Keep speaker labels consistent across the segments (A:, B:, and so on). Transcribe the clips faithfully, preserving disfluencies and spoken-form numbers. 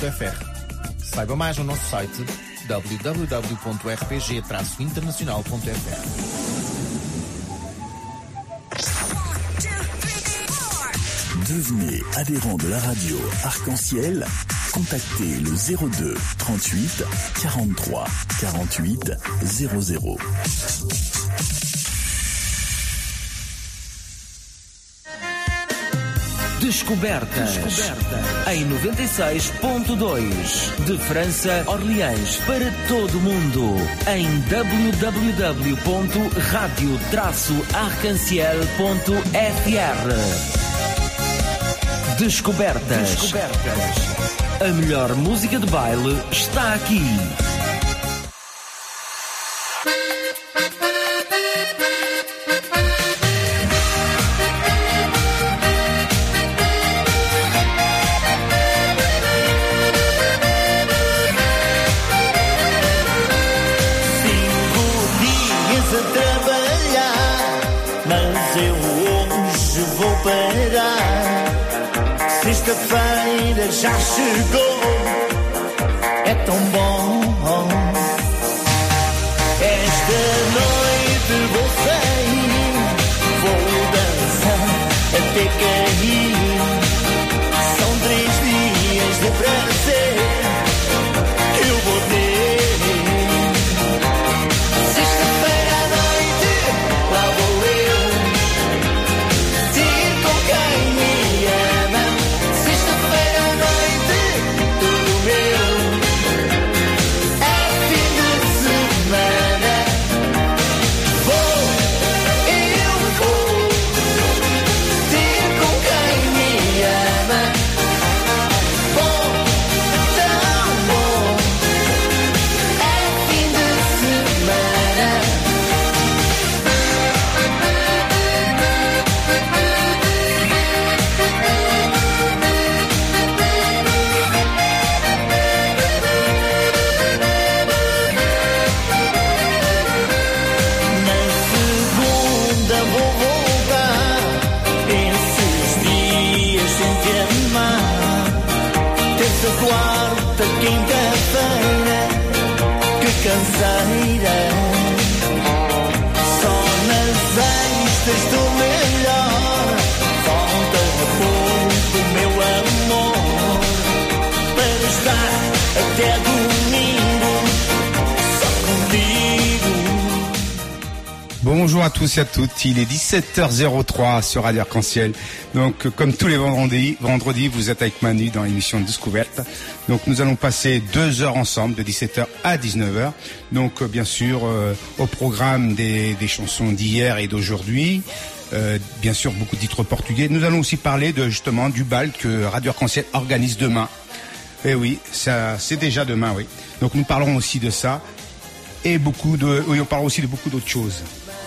A: ponto f r. Saiba mais no nosso site w w w ponto r p g traço internacional ponto f r.
B: Devenez adhérent de la radio Arc-en-Ciel. Contactez le zéro deux trente-huit quarante-trois quarante-huit zéro zéro.
C: Descobertas. Descoberta. Em noventa e seis ponto dois. De França, Orleans, para todo o mundo. Em w w w ponto radio traço arc-en-ciel ponto f r. Descobertas. Descobertas. A melhor música de baile está aqui.
D: Sexta-feira já chegou, é tão bom. Esta noite vou sair, vou dançar até cair. São três dias de prazer que eu vou ter. Sexta-feira à noite, lá vou eu ter com quem me ama. Quarta, quinta-feira, que canseira. Só nas sextas do melhor. Falta pouco, meu amor, para estar até domingo só contigo.
E: Bonjour à tous et à toutes, il est dix-sept heures zéro trois sur Radio Arc-en-Ciel. Donc comme tous les vendredis, vendredis vous êtes avec Manu dans l'émission Découverte. Donc nous allons passer deux heures ensemble, de dix-sept heures à dix-neuf heures. Donc euh, bien sûr euh, au programme des, des chansons d'hier et d'aujourd'hui. Euh, bien sûr beaucoup de titres portugais. Nous allons aussi parler de justement du bal que Radio Arc-en-Ciel organise demain. Et oui, ça c'est déjà demain, oui. Donc nous parlerons aussi de ça et beaucoup de, oui, on parlera aussi de beaucoup d'autres choses.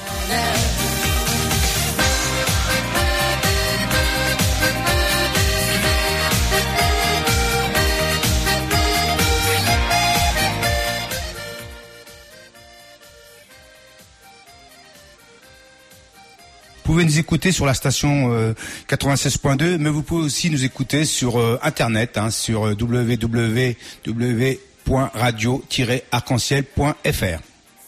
E: Vous pouvez nous écouter sur la station euh, quatre-vingt-seize point deux, mais vous pouvez aussi nous écouter sur euh, internet, hein, sur euh, w w w point radio tiret arc en ciel point f r.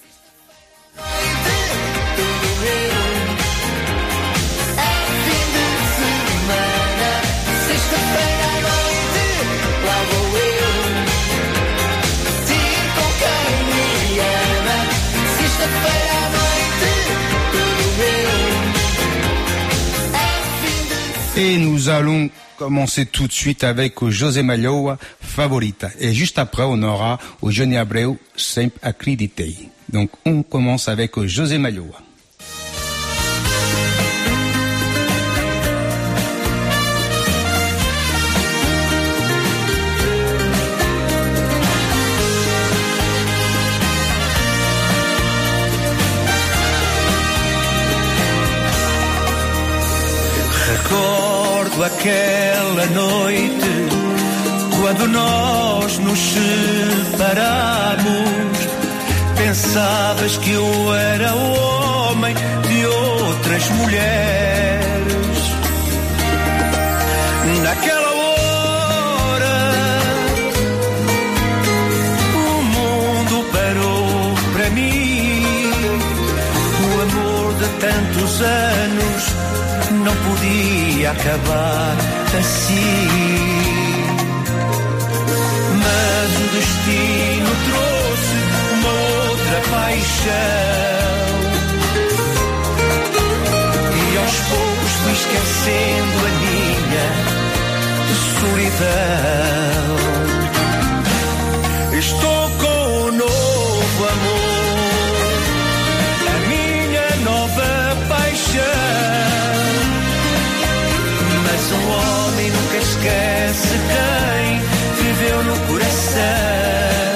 E: Et nous allons commencer tout de suite avec José Malhoa, Favorita. Et juste après, on aura au Johnny Abreu, Sempre Acreditei. Donc, on commence avec José Malhoa.
F: Recordo aquela noite quando nós nos separamos. Pensavas que eu era o homem de outras mulheres. Naquela hora ia acabar assim. Mas o destino trouxe uma outra paixão e aos poucos fui esquecendo a minha solidão. Estou com um novo amor, a minha nova paixão. Mas um homem nunca esquece quem viveu no coração.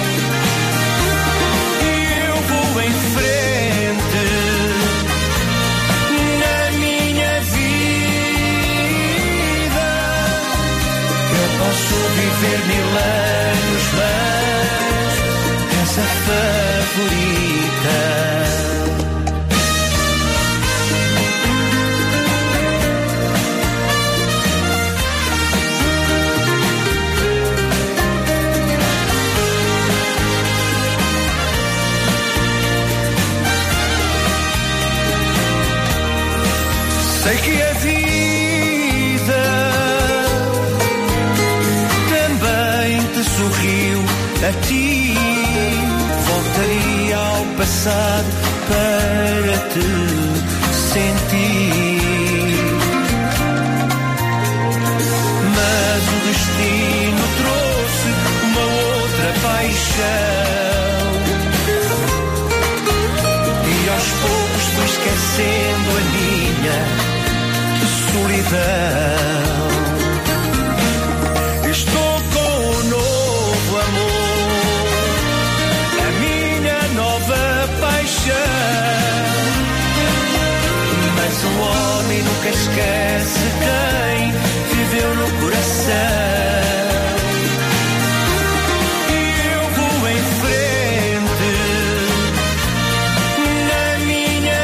F: E eu vou em frente na minha vida. Eu posso viver mil anos, mas essa favorita. Sei que a vida também te sorriu a ti. Voltaria ao passado para te sentir. Mas o destino trouxe uma outra paixão e aos poucos fui esquecendo a minha solidão. Estou com um novo amor, a minha nova paixão. Mas um homem nunca esquece quem viveu no coração. E eu vou em frente na minha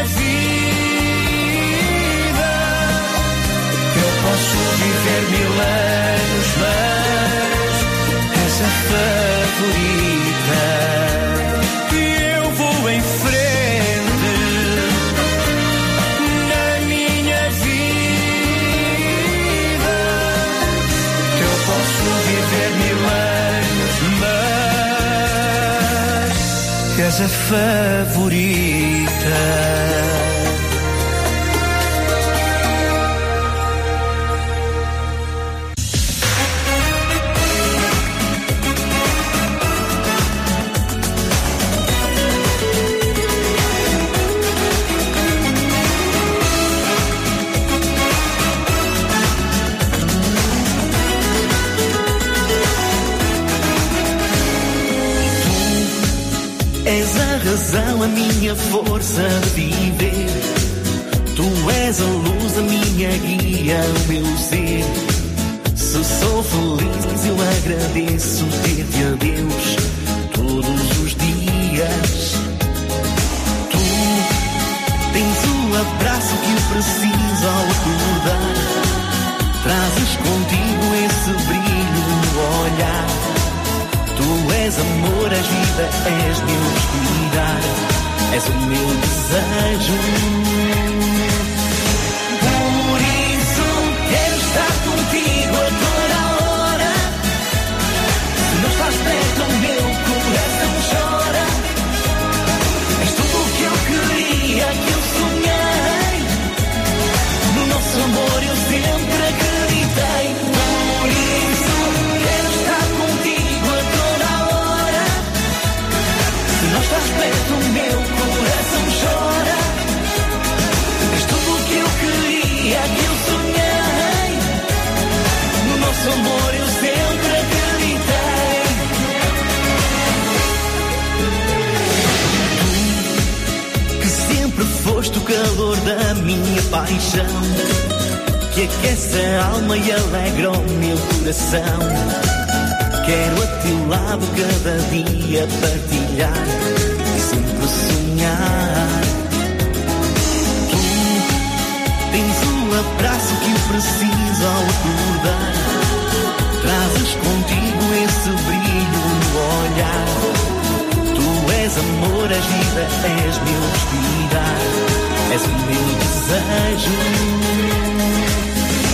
F: vida. Posso viver mil anos, mas essa favorita. E eu vou em frente na minha vida. Eu posso viver mil anos, mas essa favorita.
C: És a razão, a minha força de viver. Tu és a luz, a minha guia, o meu ser. Se sou feliz, eu agradeço ter-te a Deus todos os dias. Tu tens o abraço que eu preciso ao acordar. Trazes contigo esse brilho no olhar. Tu és amor, és vida, és meu respirar, és o meu desejo. Por isso quero estar contigo a toda hora. Se não estás perto, o meu coração chora. És tudo o que eu queria, que eu sonhei. No nosso amor eu sempre acreditei. Por isso quero estar contigo a toda hora. Se não estás perto, o meu coração chora. És tudo o que eu queria, que eu sonhei. No nosso amor eu sempre acreditei. Tu, que sempre foste o calor da minha paixão, que aquece a alma e alegra o meu coração. Quero a teu lado cada dia partilhar e sempre sonhar. Tu tens o abraço que eu preciso ao acordar. Trazes contigo esse brilho no olhar. Tu és amor, és vida, és meu respirar, és o meu desejo.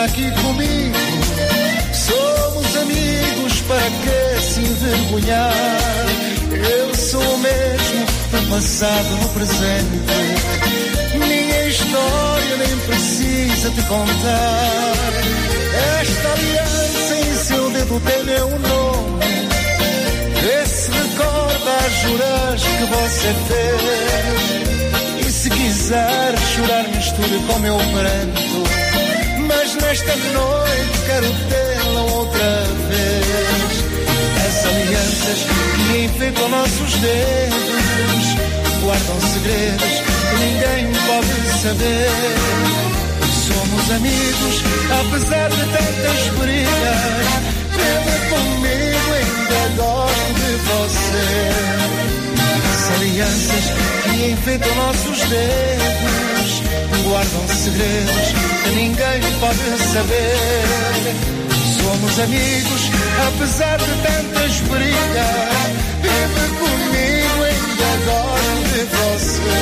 G: aqui comigo. Somos amigos, para que se envergonhar? Eu sou o mesmo no passado, no presente. Minha história nem precisa te contar. Esta aliança em seu dedo tem meu nome. Vê se recorda as juras que você fez. E se quiser chorar, misture com meu pranto. Mas nesta noite quero tê-la outra vez. As alianças que enfeitam nossos dedos guardam segredos que ninguém pode saber. Somos amigos, apesar de tantas brigas. Vem comigo, ainda gosto de você. As alianças que enfeitam nossos dedos guardam segredos que ninguém pode saber. Somos amigos, apesar de tantas brigas. Vive comigo, ainda gosto de você.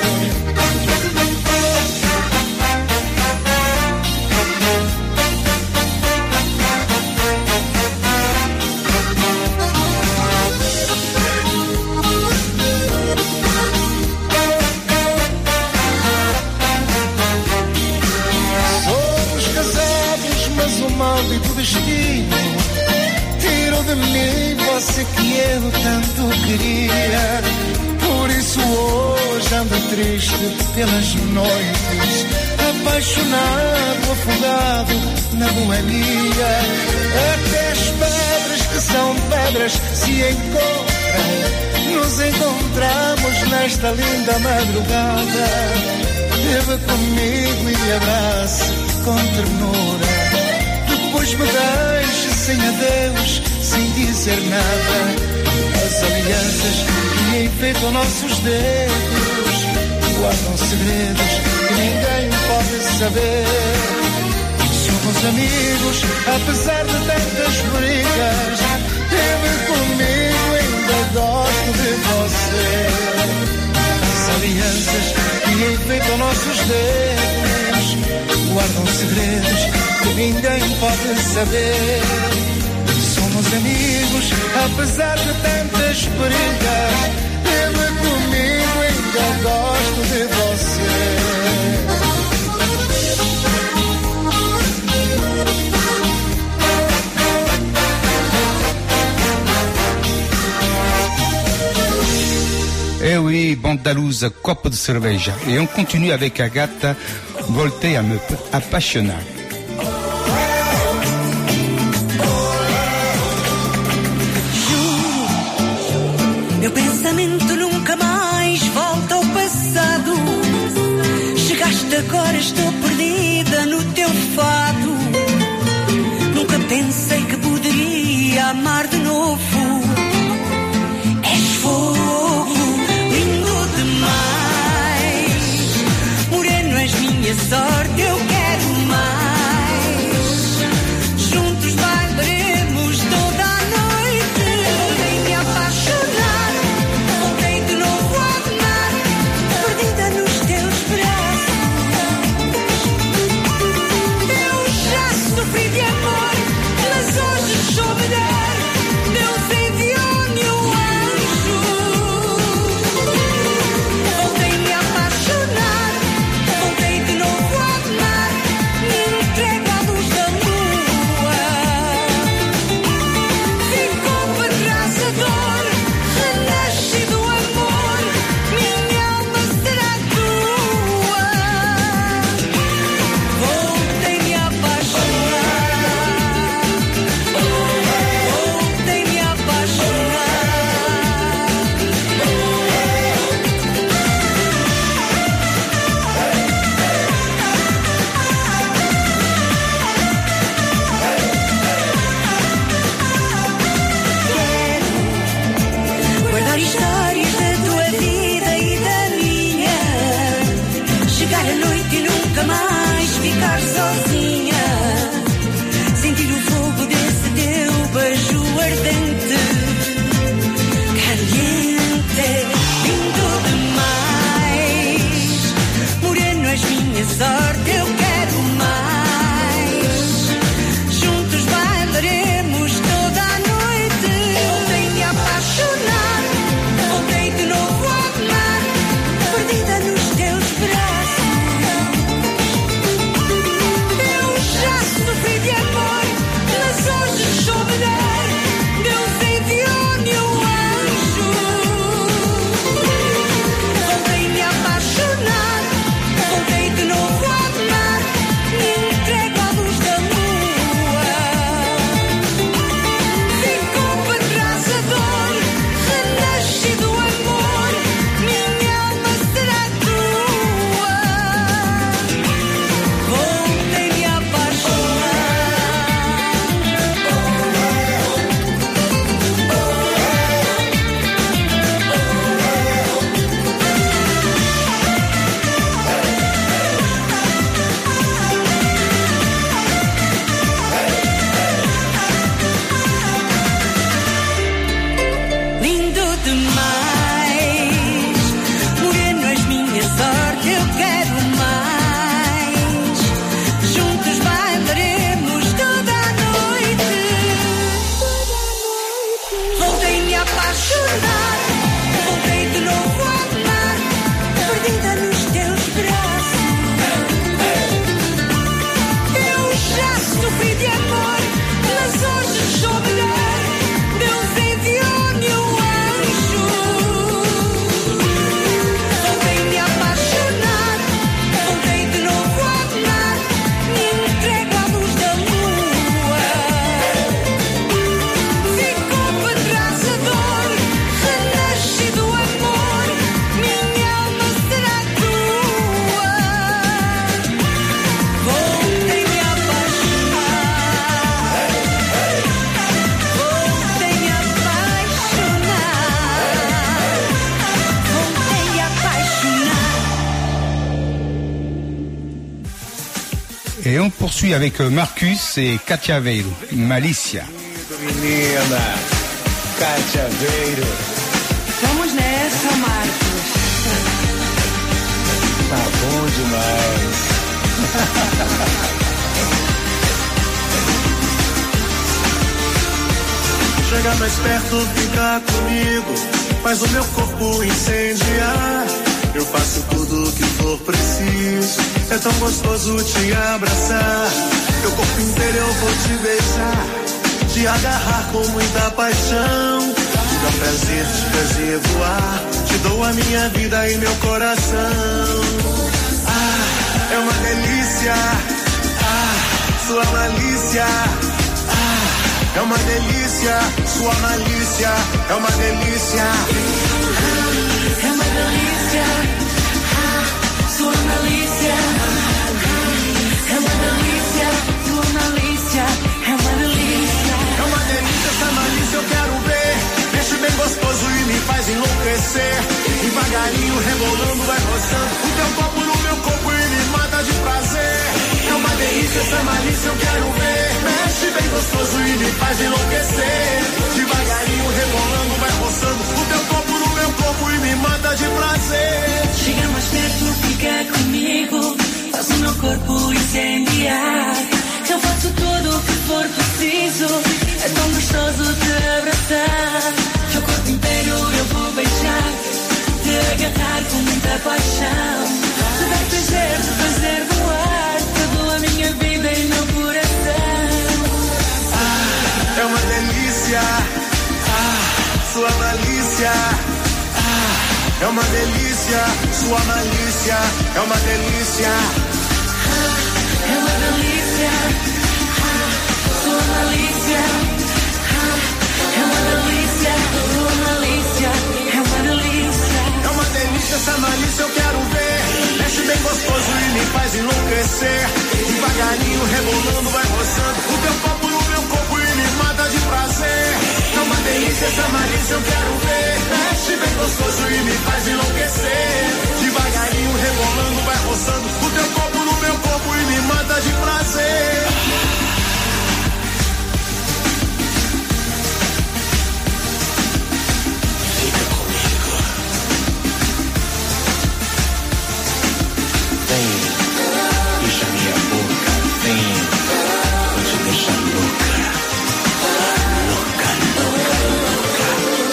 G: O maldito destino tirou de mim você que eu tanto queria. Por isso hoje ando triste pelas noites, apaixonado, afogado na boemia. Até as pedras que são pedras se encontram. Nos encontramos nesta linda madrugada. Beba comigo e me abrace com ternura. Depois me deixe sem adeus, sem dizer nada. As alianças que enfeitam nossos dedos guardam segredos que ninguém pode saber. Somos amigos, apesar de tantas brigas. Vive comigo, ainda gosto de você. As alianças que enfeitam nossos dedos guardam segredos que ninguém pode saber. Somos amigos, apesar de tantas brigas. Vive comigo, ainda gosto de você.
E: Eh oui, Bandalouse, copo de cerveja. Et on continue avec Agatha, Voltei a me apaixonar.
H: Juro, meu pensamento nunca mais volta ao passado. Chegaste agora, estou perdida no teu fado. Nunca pensei que poderia amar de novo. És fogo, lindo demais. Moreno, és minha sorte, eu quero mais. Juntos bailaremos toda a noite. Voltei me apaixonar, voltei de novo a amar. Perdida nos teus braços, perdida nos teus braços. Eu já sofri de amor, mas hoje sou melhor. Deus enviou-me um anjo. Voltei me a apaixonar, voltei de novo a amar. Me entrego à luz da lua. Ficou para trás a dor, renasci do amor. Minha alma será tua. Voltei me a apaixonar, voltei me a apaixonar, voltei a apaixonar.
E: Et on poursuit avec euh, Marcus et Katia Veiro, Malicia.
F: Menina, Katia Veiro.
H: Vamos nessa, Marcos.
F: Tá bom demais. Chega mais perto, fica comigo, faz o meu corpo incendiar. Eu faço tudo o que for preciso, é tão gostoso te abraçar. Teu corpo inteiro eu vou te beijar, te agarrar com muita paixão. Te dá prazer, te fazer voar, te dou a minha vida e meu coração. Ah, é uma delícia, ah, sua malícia. Ah, é uma delícia, sua malícia, é uma delícia.
H: É uma delícia, ah, sua malícia. É uma delícia, sua malícia. É uma delícia.
F: É uma delícia essa malícia, eu quero ver. Mexe bem gostoso e me faz enlouquecer. Devagarinho, rebolando, vai roçando o teu corpo no meu corpo e me mata de prazer. É uma delícia essa malícia, eu quero ver. Mexe bem gostoso e me faz enlouquecer. Devagarinho, rebolando, vai roçando o teu corpo no meu corpo e me mata de prazer.
H: Chega mais perto, fica comigo, faz o meu corpo incendiar. Eu faço tudo o que for preciso, é tão gostoso te abraçar. Teu corpo inteiro eu vou beijar, te agarrar com muita paixão. Te dar prazer, te fazer voar, te dou a minha vida e meu coração.
F: Ah, é uma delícia, ah, sua malícia. Ah, é uma delícia, sua malícia, é uma delícia.
H: É uma delícia, ah, sua malícia. Ah, é uma delícia, sua malícia. É uma delícia.
F: É uma delícia essa malícia, eu quero ver. Mexe bem gostoso e me faz enlouquecer. Devagarinho, rebolando, vai roçando o teu corpo no meu corpo e me mata de prazer. É uma delícia essa malícia, eu quero ver. Mexe bem gostoso e me faz enlouquecer. Devagarinho, rebolando, vai roçando o teu corpo no meu corpo e me mata de prazer. Fica comigo. Vem, beija minha boca. Vem, vou te deixar louca. Louca, louca, louca.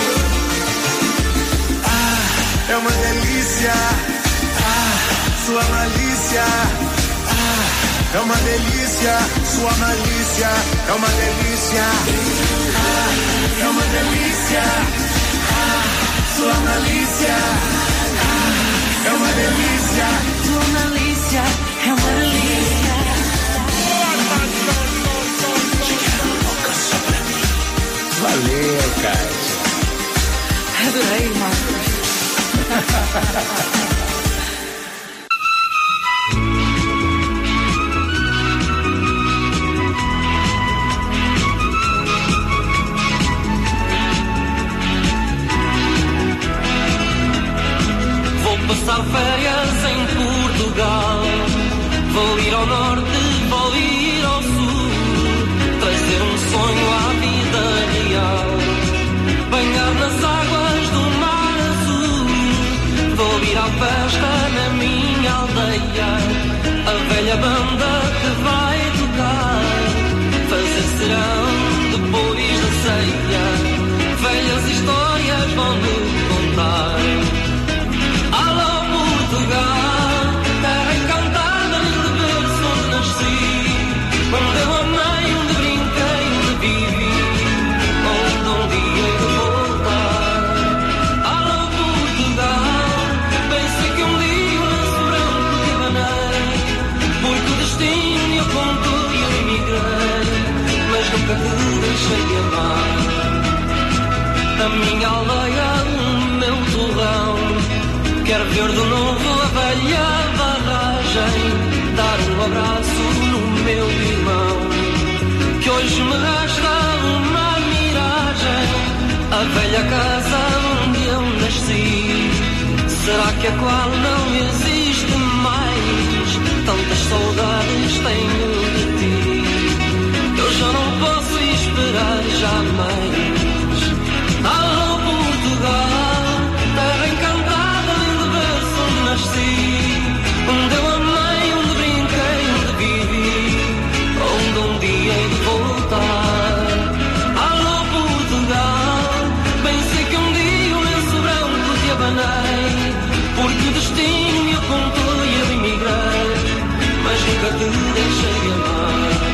F: Ah, é uma delícia. Ah, sua malícia. Ah, é uma delícia. Sua malícia. É uma delícia. Ah, é uma delícia. Ah, sua malícia. Ah, é uma delícia.
H: Sua malícia, é uma delícia.
F: Louca só pra mim. Valeu, Kátia.
H: Adorei, Marcos.
I: Vou passar férias em Portugal. Vou ir ao norte, vou ir ao sul, trazer um sonho à vida real, banhar nas águas do mar azul. Vou ir à festa na minha aldeia, a velha banda que vai tocar, fazer serão depois da ceia, velhas histórias vão me contar. Alô Portugal, a minha aldeia, o meu torrão. Quero ver de novo a velha barragem, dar um abraço no meu irmão, que hoje me resta uma miragem, a velha casa onde eu nasci. Será que a qual não existe mais? Tantas saudades tenho de ti, eu já não posso esperar jamais. Alô Portugal, terra encantada, onde berço onde nasci, onde eu amei, onde brinquei, onde vivi, onde um dia hei de voltar. Alô Portugal, bem sei que um dia o lenço branco te abanei, porque o destino me apontou e eu emigrei, mas nunca te deixei de amar.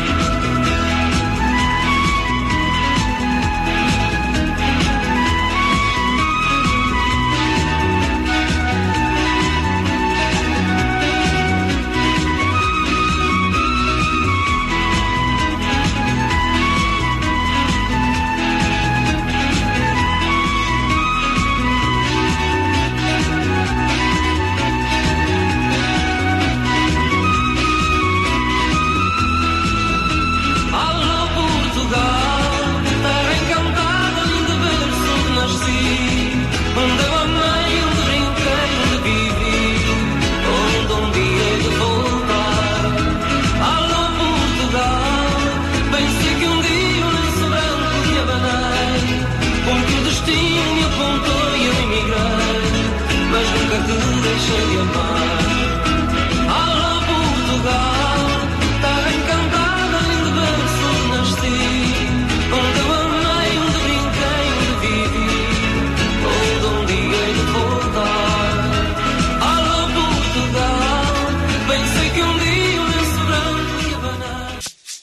I: Deixei de amar. Alô Portugal, terra encantada, onde berço onde nasci, onde eu amei, onde brinquei, onde vivi, onde um dia hei de voltar. Alô Portugal, bem sei que um dia o lenço branco ia abanar.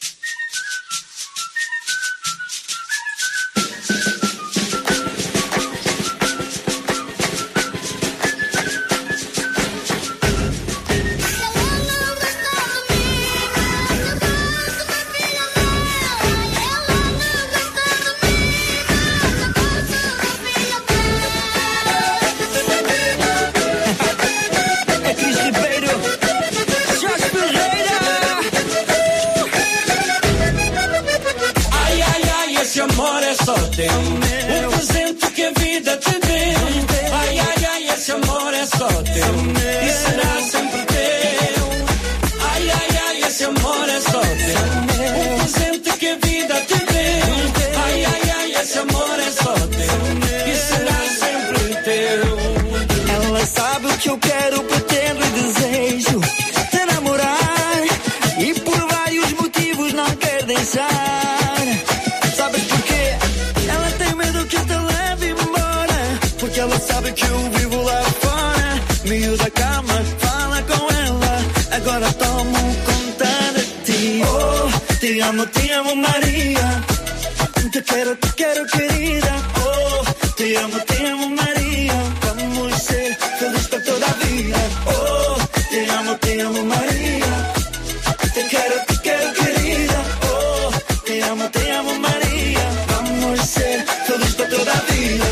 D: Te amo María, te quiero, te quiero querida. Oh, te amo, te amo María, vamos a ser felices para toda la vida. Oh, te amo, te amo María, te quiero, te quiero querida. Oh, te amo, te amo María, vamos a ser felices para toda la vida.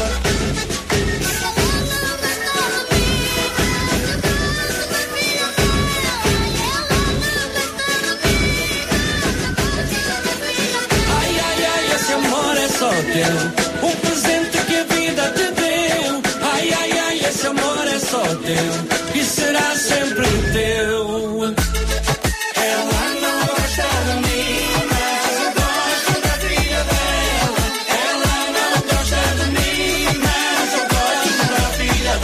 J: Um presente que a vida te deu. Ai, ai, ai, esse amor é só teu e será sempre teu. Ela não gosta de mim, mas eu gosto da filha dela. Ela não gosta de mim, mas eu gosto da filha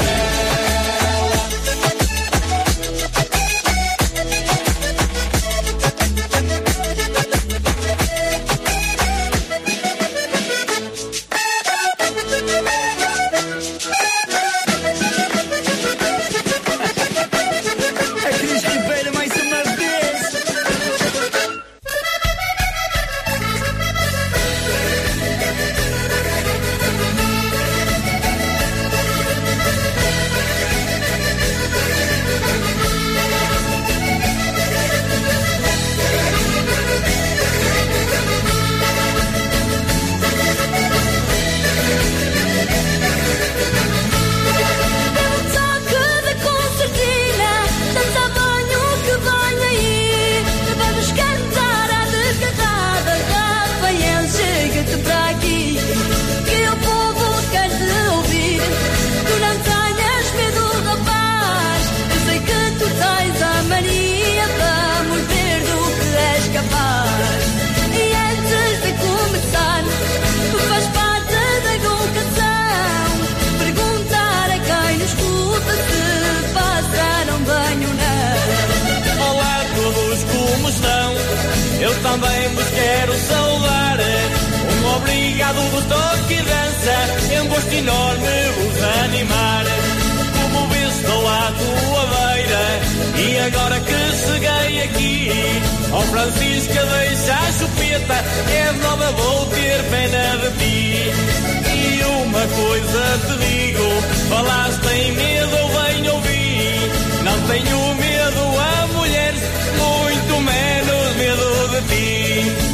J: também vos quero saudar. Um obrigado vos toque e dança, é um gosto enorme vos animar. Como vês estou à tua beira, e agora que cheguei aqui, ó Francisca deixa a chupeta, é de nova vou ter pena de ti. E uma coisa te digo, falaste em medo, vem ouvir. Não tenho medo a mulheres, muito menos medo de ti.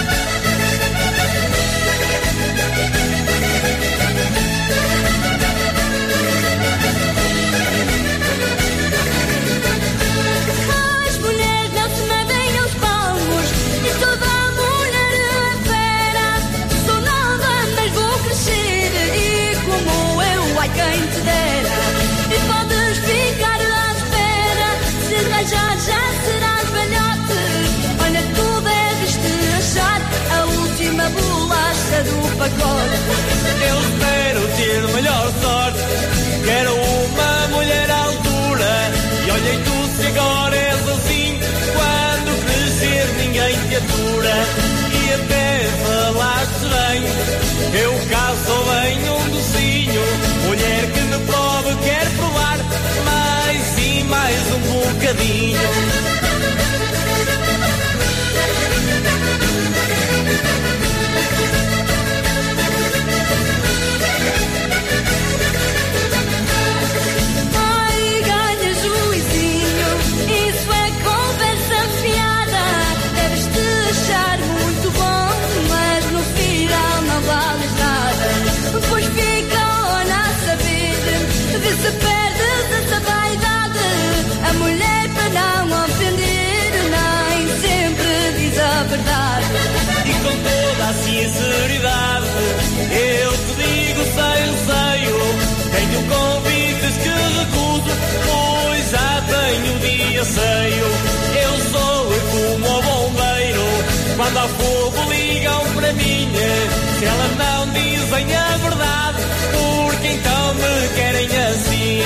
H: As mulheres não se medem aos palmos, e toda a mulher é fera. Sou nova, mas vou crescer, e como eu, ai quem te dera. E podes ficar à espera, se rajar já serás velhote. Olha, tu deves te achar a última bolacha do pacote.
J: Eu espero ter melhor sorte, quero uma mulher à altura. E olha, e tu se agora és assim, quando crescer ninguém te atura. E até falaste bem, eu caso bem um docinho. Mulher que me prove, quer provar, mais sim, mais um bocadinho.
H: Ai, ganha juizinho, isso é conversa fiada. Deves te achar muito bom, mas no final não vales nada. Pois fica a saber, vê se perdes essa vaidade. A mulher para não ofender, nem sempre diz a verdade.
J: E com toda a sinceridade, eu te digo sem receio, tenho convites que recuso, pois já tenho dia cheio. Eu sou como o bombeiro, quando ao fogo ligam para mim, se elas não dizem a verdade, porque então me querem assim.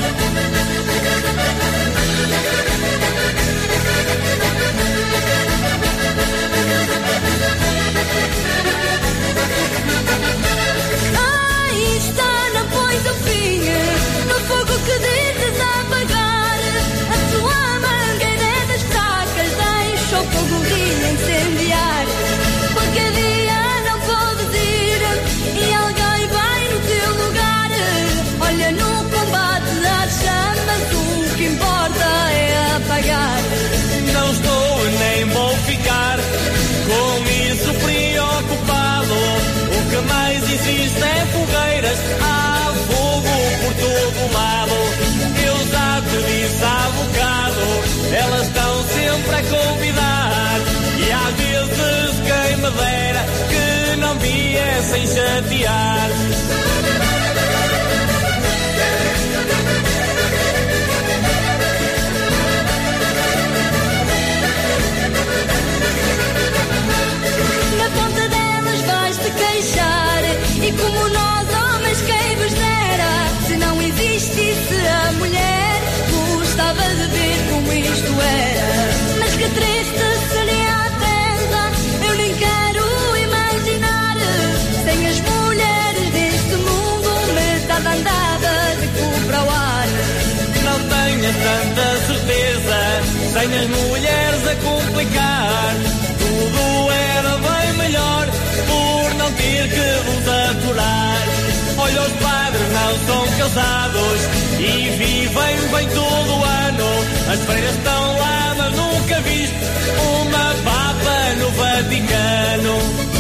H: Ai, está, não pões o fim no fogo que dizes apagar. A tua mangueira das fracas deixa o fogo rir incendiar. Qualquer dia não podes ir e alguém vai no teu lugar. Olha, no combate às chamas o que importa é apagar.
J: Não estou nem vou ficar com isso preocupado. O que mais existe é fogueiras, há fogo por todo lado. Eu já te disse há bocado, elas estão sempre a convidar. E às vezes quem me dera que não viessem chatear.
H: Na ponta delas vais-te queixar, e como nós homens quem vos dera. Se não existisse a mulher, gostava de ver como isto era. Mas que triste seria a terra, eu nem quero imaginar. Sem as mulheres deste mundo, metade andava de cu para o ar.
J: Não tenha tanta certeza, sem as mulheres a complicar. Tudo era bem melhor por não ter que vos aturar. Olha, os padres não são casados e vivem bem todo o ano. As freiras estão lá, mas nunca viste uma papa no Vaticano.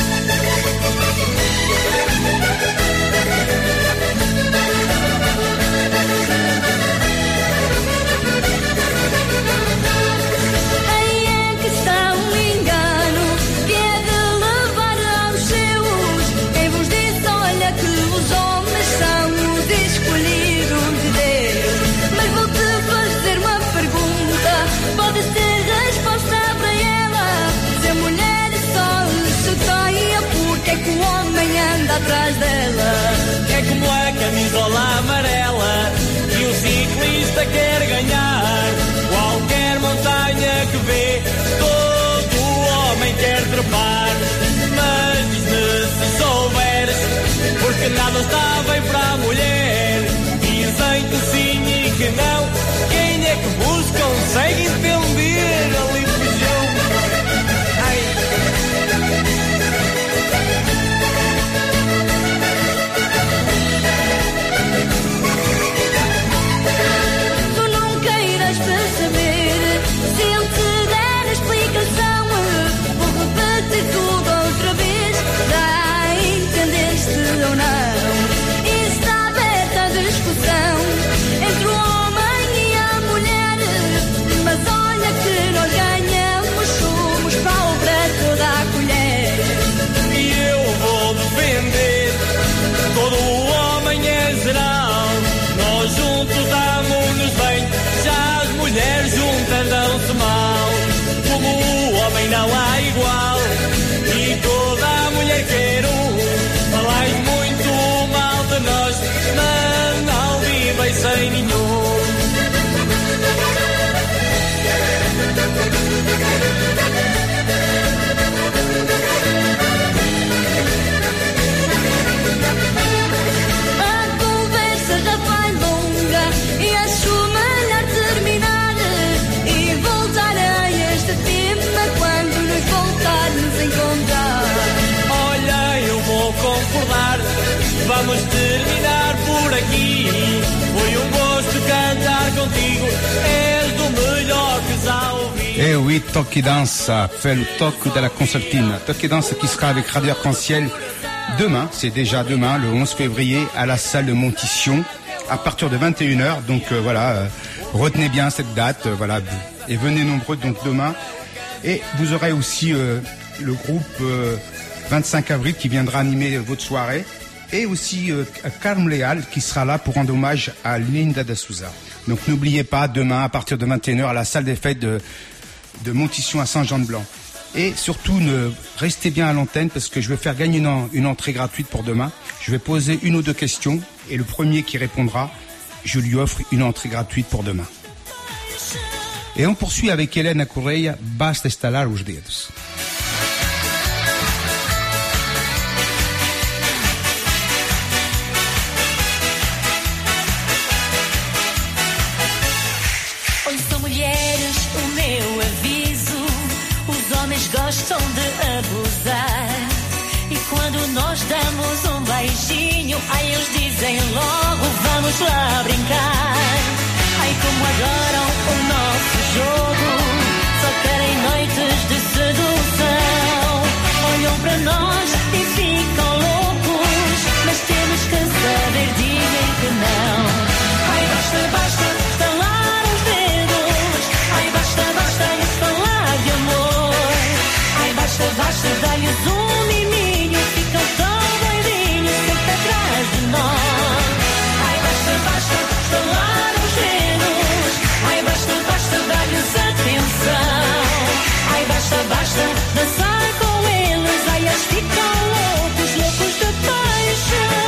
H: Aí é que está um engano, que é de levar aos seus. Quem vos disse, olha, que os homens são os escolhidos de Deus. Mas vou-te fazer uma pergunta,
J: contigo, és do melhor que já ouvi.
E: Eh oui, Toque Dansa fait le toque de la concertina. Toque Dansa qui sera avec Radio Arc-en-Ciel demain, c'est déjà demain, le onze février, à la salle de Montition, à partir de vingt et une heures. Donc euh, voilà, euh, retenez bien cette date, euh, voilà, et venez nombreux donc demain. Et vous aurez aussi euh, le groupe euh, vingt-cinq avril qui viendra animer votre soirée. Et aussi euh, Carme Leal qui sera là pour rendre hommage à Linda de Souza. Donc n'oubliez pas, demain à partir de vingt et une heures à la salle des fêtes de, de Montition à Saint-Jean-de-Blanc. Et surtout, ne restez bien à l'antenne parce que je vais faire gagner une, une entrée gratuite pour demain. Je vais poser une ou deux questions et le premier qui répondra, je lui offre une entrée gratuite pour demain. Et on poursuit avec Helena Correia, Basta estalar os dedos.
H: Gostam de abusar. E quando nós damos um beijinho, aí eles dizem logo vamos lá brincar. Ai, como adoram o nosso jogo, só querem noites de sedução. Olham para nós e ficam loucos, mas temos que saber dizer que não. Ai, basta, basta estalar os dedos. Ai, basta, basta esse falar de amor. Basta, basta, dá-lhes um miminho, ficam tão doidinhos sempre atrás de nós. Ai, basta, basta, estalar os dedos. Ai, basta, basta, dá-lhes atenção. Ai, basta, basta, dançar com eles. Ai, eles ficam loucos, loucos de paixão.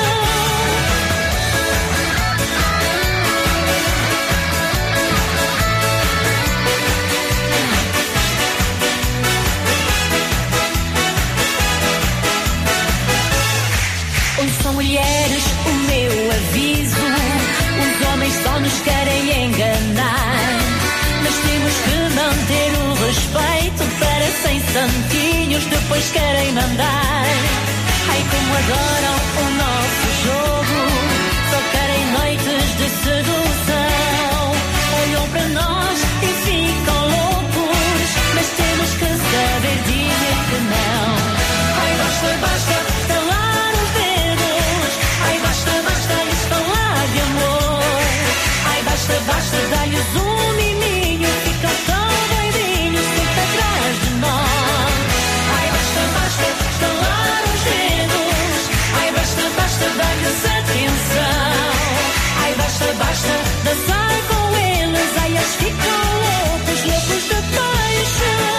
H: São mulheres, o meu aviso. Os homens só nos querem enganar. Mas temos que manter o respeito. Parecem santinhos, depois querem mandar. Ai, como adoram o nosso jogo. Só querem noites de sedução. Olham para nós e ficam loucos, mas temos que saber dizer que não. Ai, basta, basta, estalar os dedos. Ai, basta, basta, isso falar de amor. Ai, basta, basta, dá-lhes um miminho, ficam tão doidinhos sempre atrás de nós. Ai, basta, basta, estalar os dedos. Ai, basta, basta, dá-lhes atenção. Ai, basta, basta, dançar com eles. Ai, eles ficam loucos, loucos de paixão.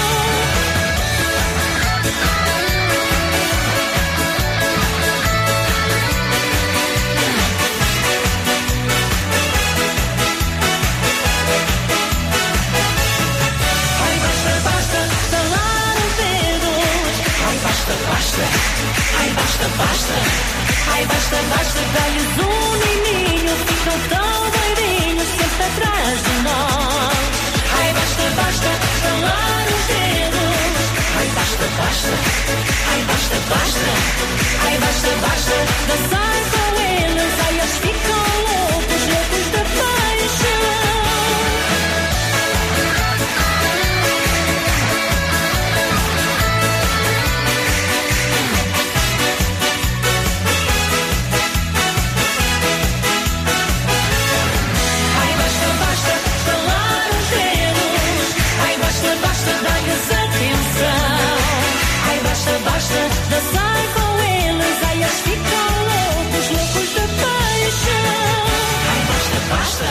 H: Basta, ai basta, basta, ai basta, basta, dá-lhes um miminho, ficam tão doidinhos sempre atrás de nós. Ai basta, basta, estalar os dedos. Ai basta, basta, ai basta, basta, ai basta, basta, dançar com eles. Ai eles ficam loucos, loucos de paixão. Basta dançar com eles, ai eles ficam loucos, loucos de paixão. Ai basta, basta.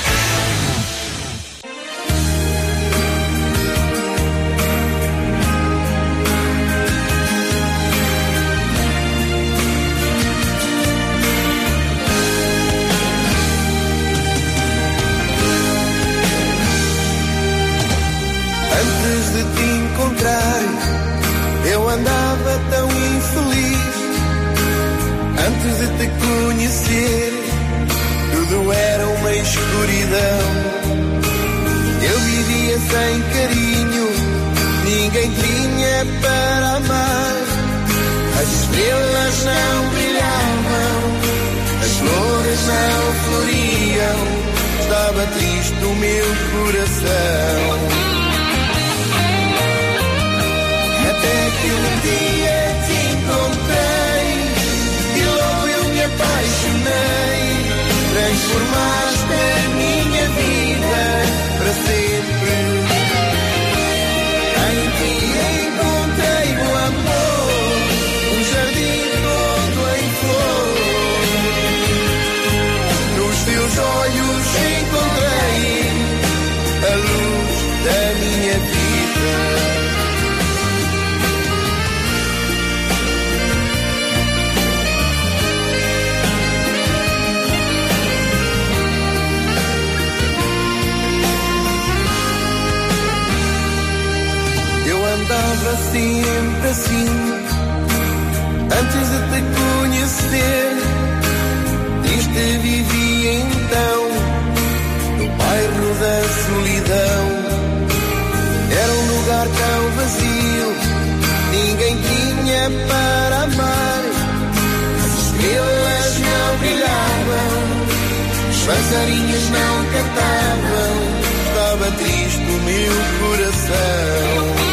G: Antes de te encontrar, eu andava tão infeliz. Antes de te conhecer, tudo era uma escuridão. Eu vivia sem carinho, ninguém tinha para amar. As estrelas não brilhavam, as flores não floriam. Estava triste triste o meu coração. Até que um dia te encontrei e logo eu me apaixonei. Transformaste a minha vida para sempre. Em ti encontrei o amor, um jardim todo em flor. Nos teus olhos encontrei a luz da minha vida. Andava sempre assim, antes de te conhecer. Triste vivia então, no bairro da solidão. Era um lugar tão vazio, ninguém tinha para amar. As estrelas não brilhavam, os passarinhos não cantavam. Estava triste o meu coração.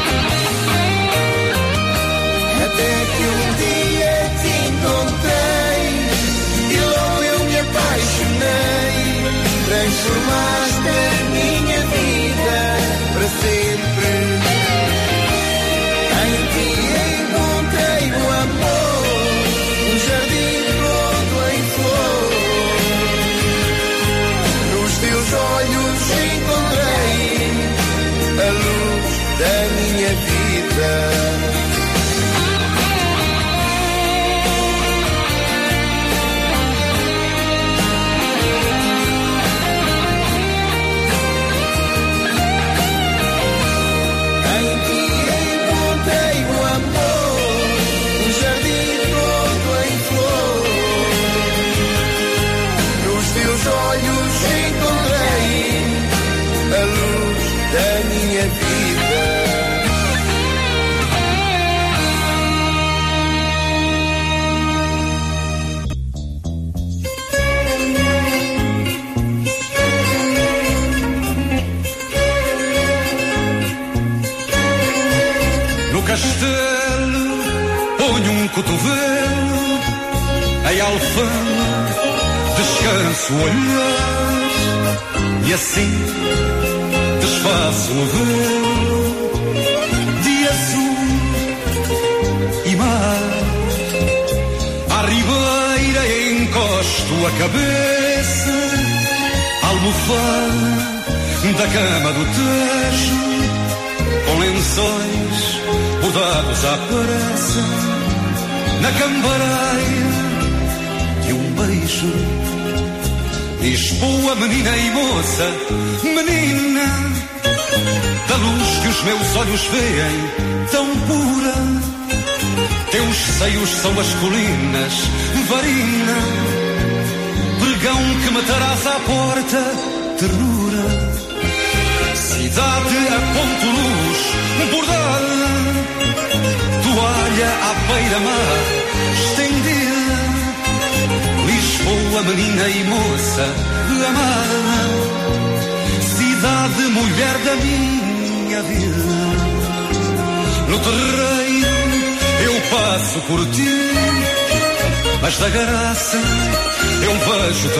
G: Até que um dia te encontrei e logo eu me apaixonei. Transformaste a minha vida para sempre. Em ti encontrei o amor, um jardim todo em flor. Nos teus olhos encontrei a luz da minha vida. Da minha vida.
K: No castelo ponho um cotovelo, em alfama descanso o olhar e assim desfaço o véu de azul e mar. À ribeira encosto a cabeça, almofada da cama do Tejo, com lençóis bordados à pressa, na cambaraia de um beijo. Lisboa, menina e moça, menina, da luz que os meus olhos veem, tão pura. Teus seios são as colinas, varina, pregão que matarás à porta, ternura. Cidade a ponto luz, bordada, toalha à beira-mar, estendida. Lisboa, menina e moça, amada, cidade, mulher da minha vida. No terreiro eu passo por ti, mas da graça eu vejo-te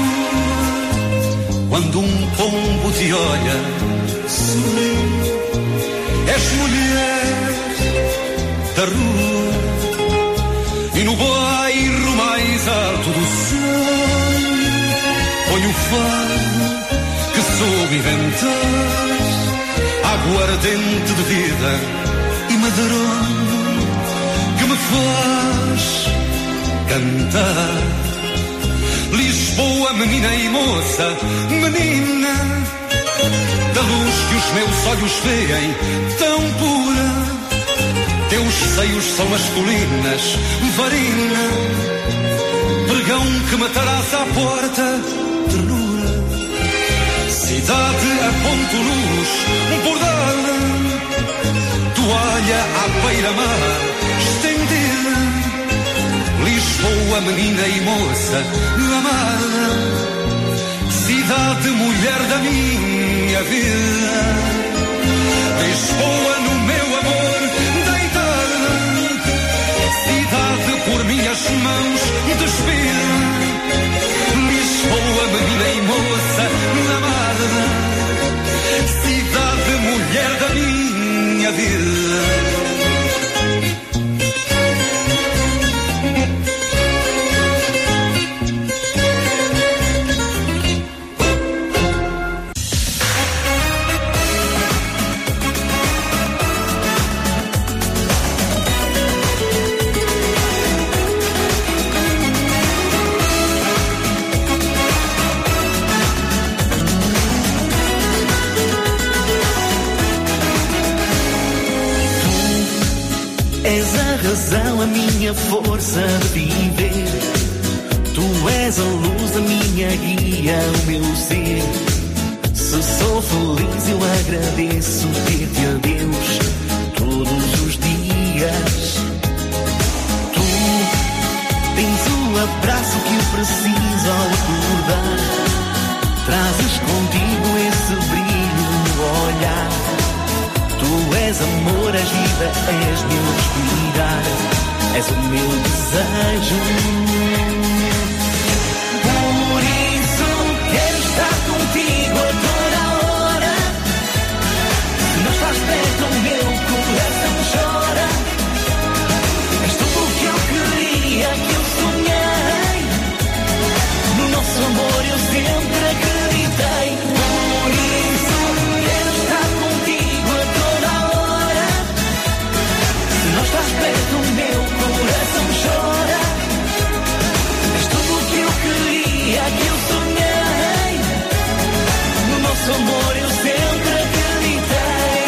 K: nua. Quando um pombo te olha, sorri. És mulher da rua, e no bairro mais alto do sol ponho o fado que soube inventar, aguardente de vida e medronho que me faz cantar. Lisboa, menina e moça, menina, da luz que os meus olhos veem, tão pura. Teus seios são as colinas, varina, pregão que matarás à porta, ternura. Cidade a ponto luz, bordada, toalha à beira-mar, estendida. Lisboa, menina e moça, amada, cidade, mulher da minha vida. Lisboa no meu amor deitada, cidade por minhas mãos despida. Lisboa, menina e moça amada, cidade, mulher da minha vida.
L: És a razão, a minha força de viver. Tu és a luz da minha guia, o meu ser. Se sou feliz eu agradeço ter-te a Deus todos os dias. Tu tens o abraço que eu preciso ao acordar. Trazes contigo esse brilho no olhar. Tu és amor, és vida, és meu respirar, és o meu desejo. Por isso quero estar contigo a toda a hora. Se não estás perto, o meu coração chora. És tudo o que eu queria, que eu sonhei. No nosso amor eu sempre acreditei. Por isso quero estar contigo a toda a hora. Se não estás perto, o meu coração chora. És tudo o que eu queria, que eu sonhei. No nosso amor eu sempre acreditei.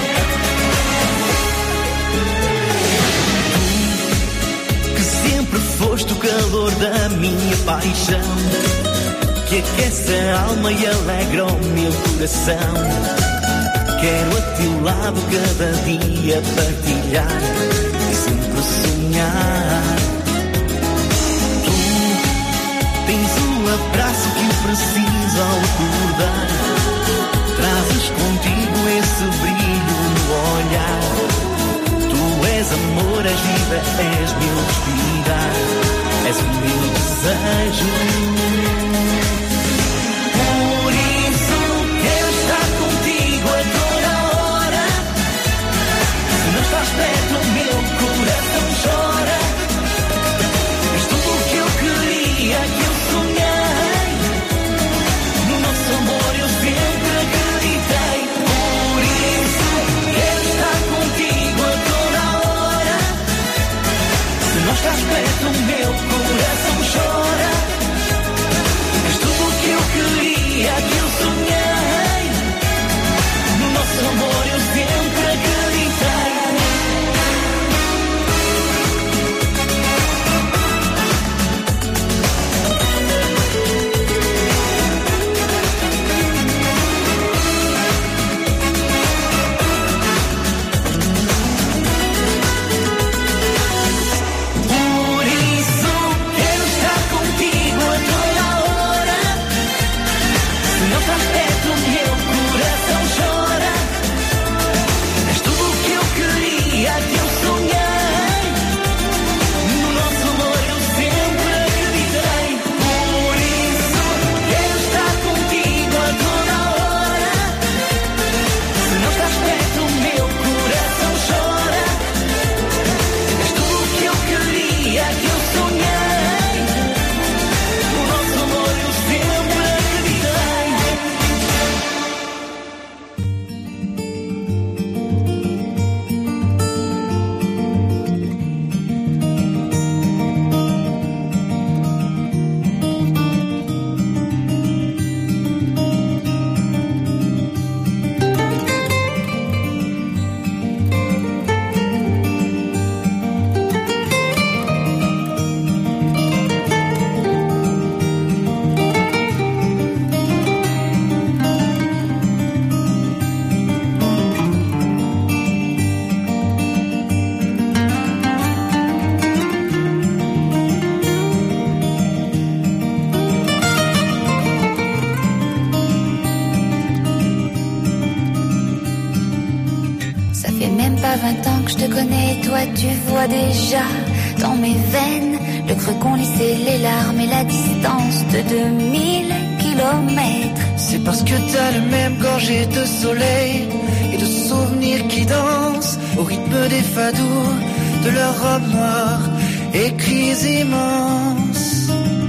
L: Tu, que sempre foste o calor da minha paixão, que aquece a alma e alegra o meu coração. Quero a teu lado cada dia partilhar e sempre sonhar. Tu tens o abraço que eu preciso ao acordar. Trazes contigo esse brilho no olhar. Tu és amor, és vida, és meu respirar, és o meu desejo. Por isso quero estar contigo a toda a hora. Se não estás perto, o meu coração chora. És tudo o que eu queria, que eu sonhei. No nosso amor eu sempre acreditei. Por isso quero estar contigo a toda a hora. Se não estás perto, o meu coração chora.
M: pas vingt ans que je te connais, toi tu vois déjà dans mes veines le creux qu'ont laissé les larmes et la distance de deux mille kilomètres.
G: C'est parce que t'as le même gorgée de soleil et de souvenirs qui dansent au rythme des fadous de leur robe noire et cris immenses.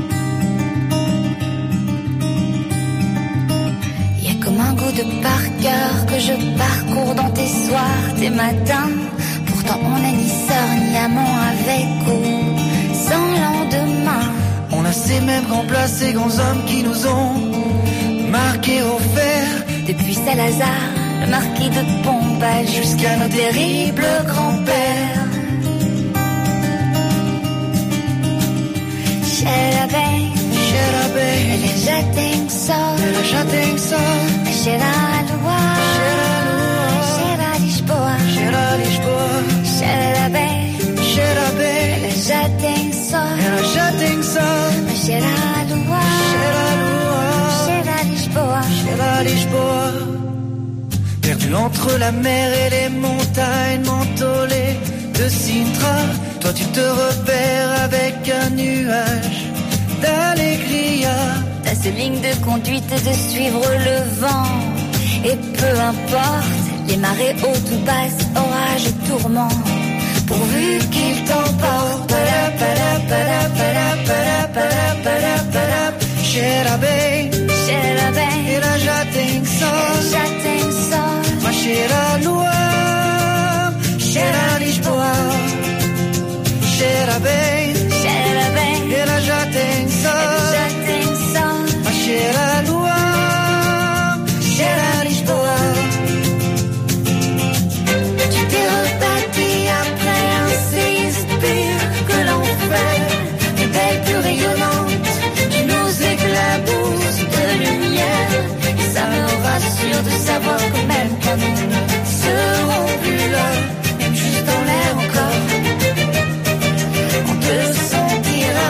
M: Y a comme un goût de par cœur que je parcours dans tes soirs, tes matins. Pourtant on n'a ni sœur ni amant avec ou sans lendemain.
G: On a ces mêmes grands plats, ces grands hommes qui nous ont marqués au fer.
M: Depuis Salazar, le marquis de Pombal, jusqu'à nos terribles grands-pères. Xerabé,
G: Xerabé,
M: ele já tem sol,
G: ela já tem sol.
M: Cheira a lua, cheira a Lisboa,
G: cheira a Lisboa.
M: Xerabé,
G: Xerabé,
M: ele já tem sol,
G: ela já tem sol.
M: Cheira a lua,
G: cheira a lua,
M: cheira a Lisboa,
G: cheira a Lisboa. Perdu entre la mer et les montagnes mentholées de Sintra, toi tu te repères avec un nuage d'allégria.
M: T'as cette ligne de conduite de suivre le vent. Et peu importe les marées hautes ou basses, orages et tourments, pourvu qu'il t'emporte.
G: Xerabé,
M: Xerabé,
G: ela já tem sol,
M: já tem sol.
G: Mas cheira a lua, cheira a Lisboa. Xerabé,
M: Xerabé,
G: ela já tem sol,
M: já tem sol.
G: Mas cheira a lua, cheira a Lisboa.
M: Tu t'es rebâti après un séisme pire que l'enfer. Une belle plus rayonnante, tu nous éclabousses de lumière. Et ça me rassure de savoir que même quand nous ne serons plus là, même juste dans l'air encore, on te sentira.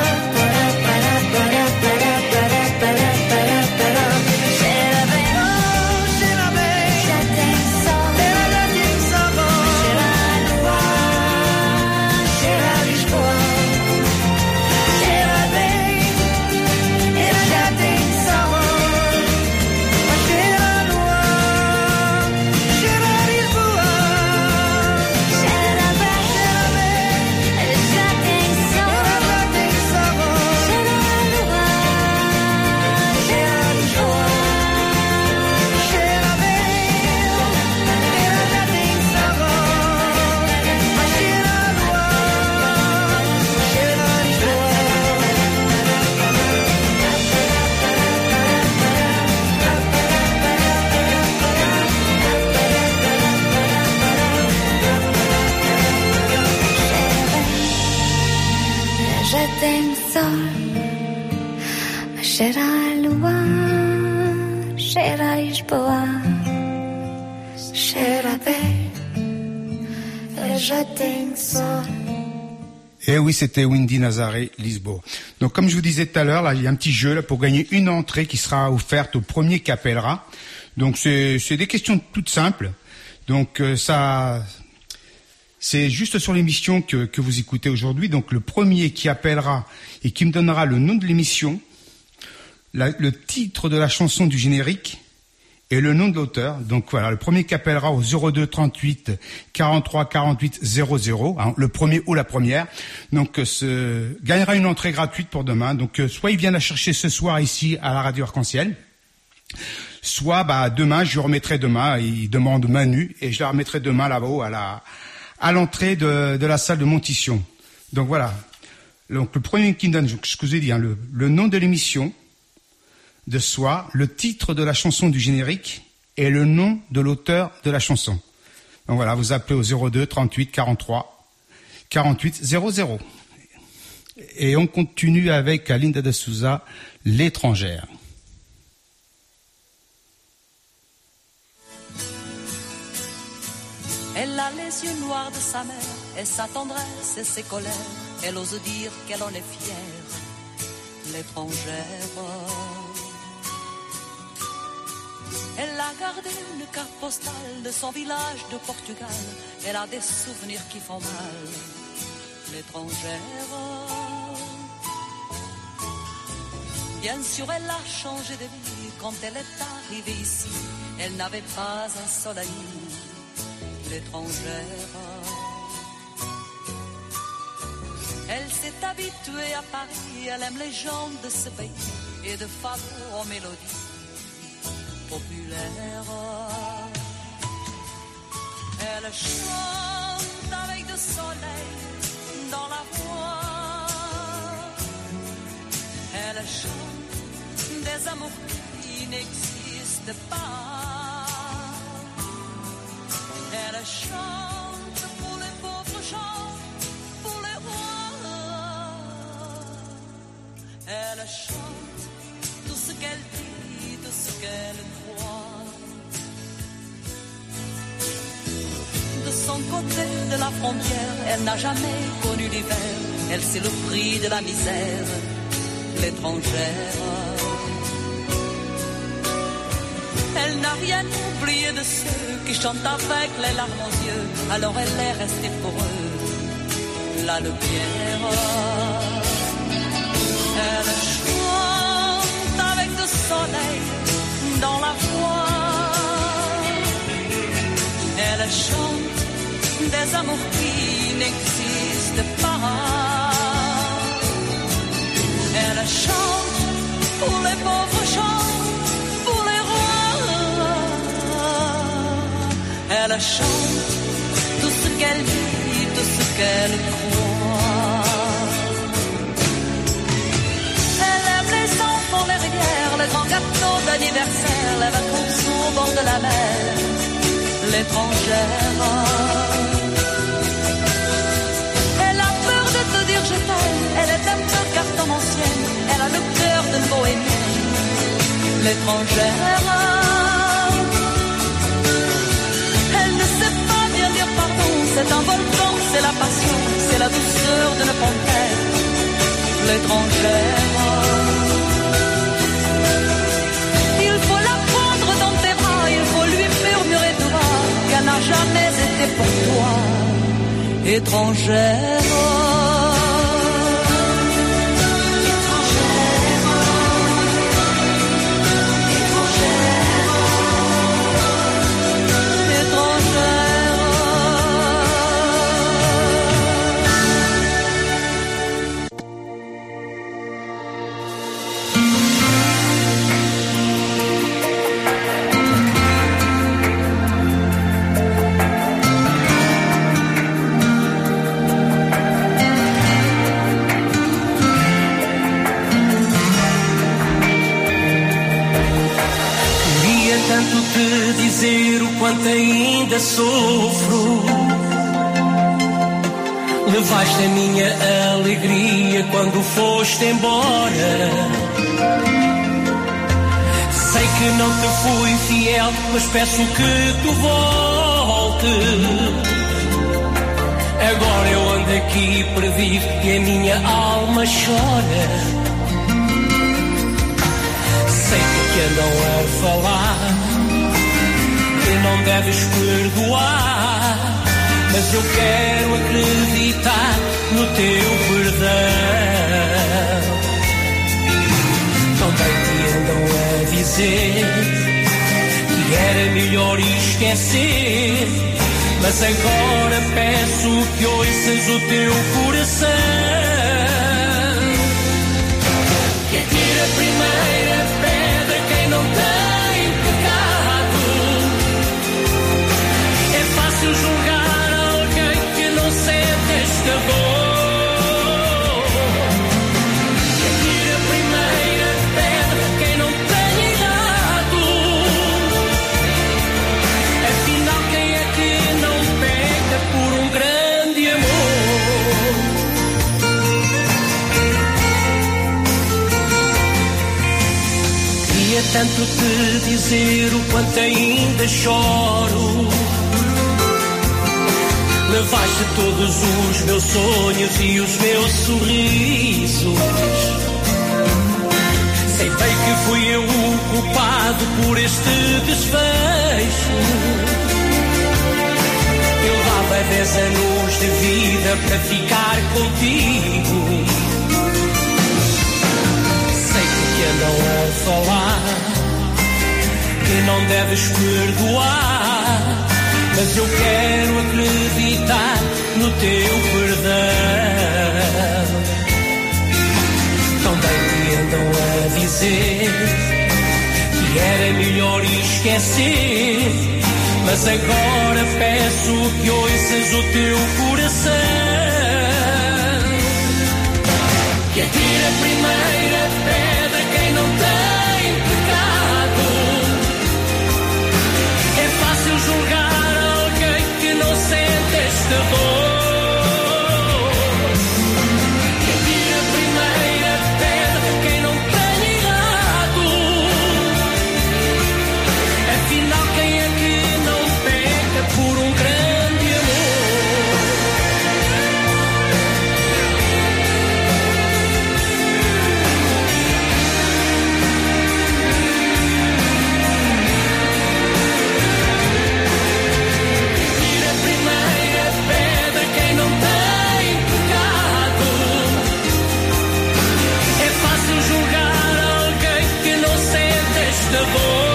E: Et oui, c'était Windy Nazaré, Lisboa. Donc, comme je vous disais tout à l'heure, là, il y a un petit jeu là pour gagner une entrée qui sera offerte au premier qui appellera. Donc, c'est, c'est des questions toutes simples. Donc, euh, ça, c'est juste sur l'émission que, que vous écoutez aujourd'hui. Donc, le premier qui appellera et qui me donnera le nom de l'émission, la, le titre de la chanson du générique et le nom de l'auteur. Donc voilà, le premier qui appellera au zéro deux trente-huit quarante-trois quarante-huit zéro zéro, hein, le premier ou la première, donc euh, ce, gagnera une entrée gratuite pour demain. Donc euh, soit il vient la chercher ce soir ici à la radio Arc-en-Ciel, soit bah demain, je lui remettrai demain, il demande Manu, et je la remettrai demain là-haut à la à l'entrée de, de la salle de Montition. Donc voilà. Donc le premier qui me donne, ce que je vous ai dit, hein, le, le nom de l'émission de soi, le titre de la chanson du générique et le nom de l'auteur de la chanson. Donc voilà, vous appelez au zéro deux trente-huit quarante-trois quarante-huit zéro zéro. Et on continue avec Linda de Souza, L'étrangère.
N: Elle a les yeux noirs de sa mère et sa tendresse et ses colères. Elle ose dire qu'elle en est fière, l'étrangère. Elle a gardé une carte postale de son village de Portugal. Elle a des souvenirs qui font mal, l'étrangère. Bien sûr, elle a changé de vie quand elle est arrivée ici. Elle n'avait pas un seul ami, l'étrangère. Elle s'est habituée à Paris, elle aime les gens de ce pays et de fado aux mélodies populaires. Elle chante avec du soleil dans la voix. Elle chante des amours qui n'existent pas. Elle chante pour les pauvres gens, pour les rois. Elle chante tout ce qu'elle dit, tout ce qu'elle croit. De son côté de la frontière, elle n'a jamais connu l'hiver. Elle sait le prix de la misère, l'étrangère. Elle n'a rien oublié de ceux qui chantent avec les larmes aux yeux. Alors elle est restée pour eux la lumière. Elle chante avec du soleil dans la voix. Elle chante des amours qui n'existent pas. Elle chante pour les pauvres gens, pour les rois. Elle chante tout ce qu'elle dit, tout ce qu'elle croit. Elle aime les enfants, les rivières, les grands gâteaux d'anniversaire, les vacances au bord de la mer, l'étrangère. Elle a peur de te dire je t'aime, elle est un peu cartomancienne, elle a le cœur d'une bohémienne, l'étrangère. Elle ne sait pas bien dire pardon, c'est un volcan, c'est la passion, c'est la douceur d'une panthère, l'étrangère. Il faut la prendre dans tes bras, il faut lui murmurer tout bas qu'elle n'a jamais été pour toi étrangère.
J: Tanto te dizer o quanto ainda sofro. Levaste a minha alegria quando foste embora. Sei que não te fui fiel, mas peço que tu voltes. Agora eu ando aqui perdido e a minha alma chora. Sei que andam a falar que não deves perdoar, mas eu quero acreditar no teu perdão. Também te andam a dizer que era melhor esquecer, mas agora peço que ouças o teu coração. Que atire a primeira pedra quem não tem pecado. É fácil julgar alguém que não sente esta dor. Que atire a primeira pedra quem não tem idade. Afinal, quem é que não peca por um grande amor? Queria tanto te dizer o quanto ainda choro. Levaste todos os meus sonhos e os meus sorrisos. Sei Aceitei que fui eu o culpado por este desfecho. Eu levava dez anos de vida para ficar contigo. Sei que andam a falar que não deves perdoar, mas eu quero acreditar no teu perdão. Também te andam a dizer que era melhor esquecer, mas agora peço que ouças o teu coração, que atira a primeira pedra quem não tem pecado. É fácil julgar alguém que não sente esta dor. Que atira a primeira pedra quem não tem errado. Afinal, quem é que não peca por um grande amor? Tira a primeira pedra quem não tem pecado. É fácil julgar alguém que não sente esta dor.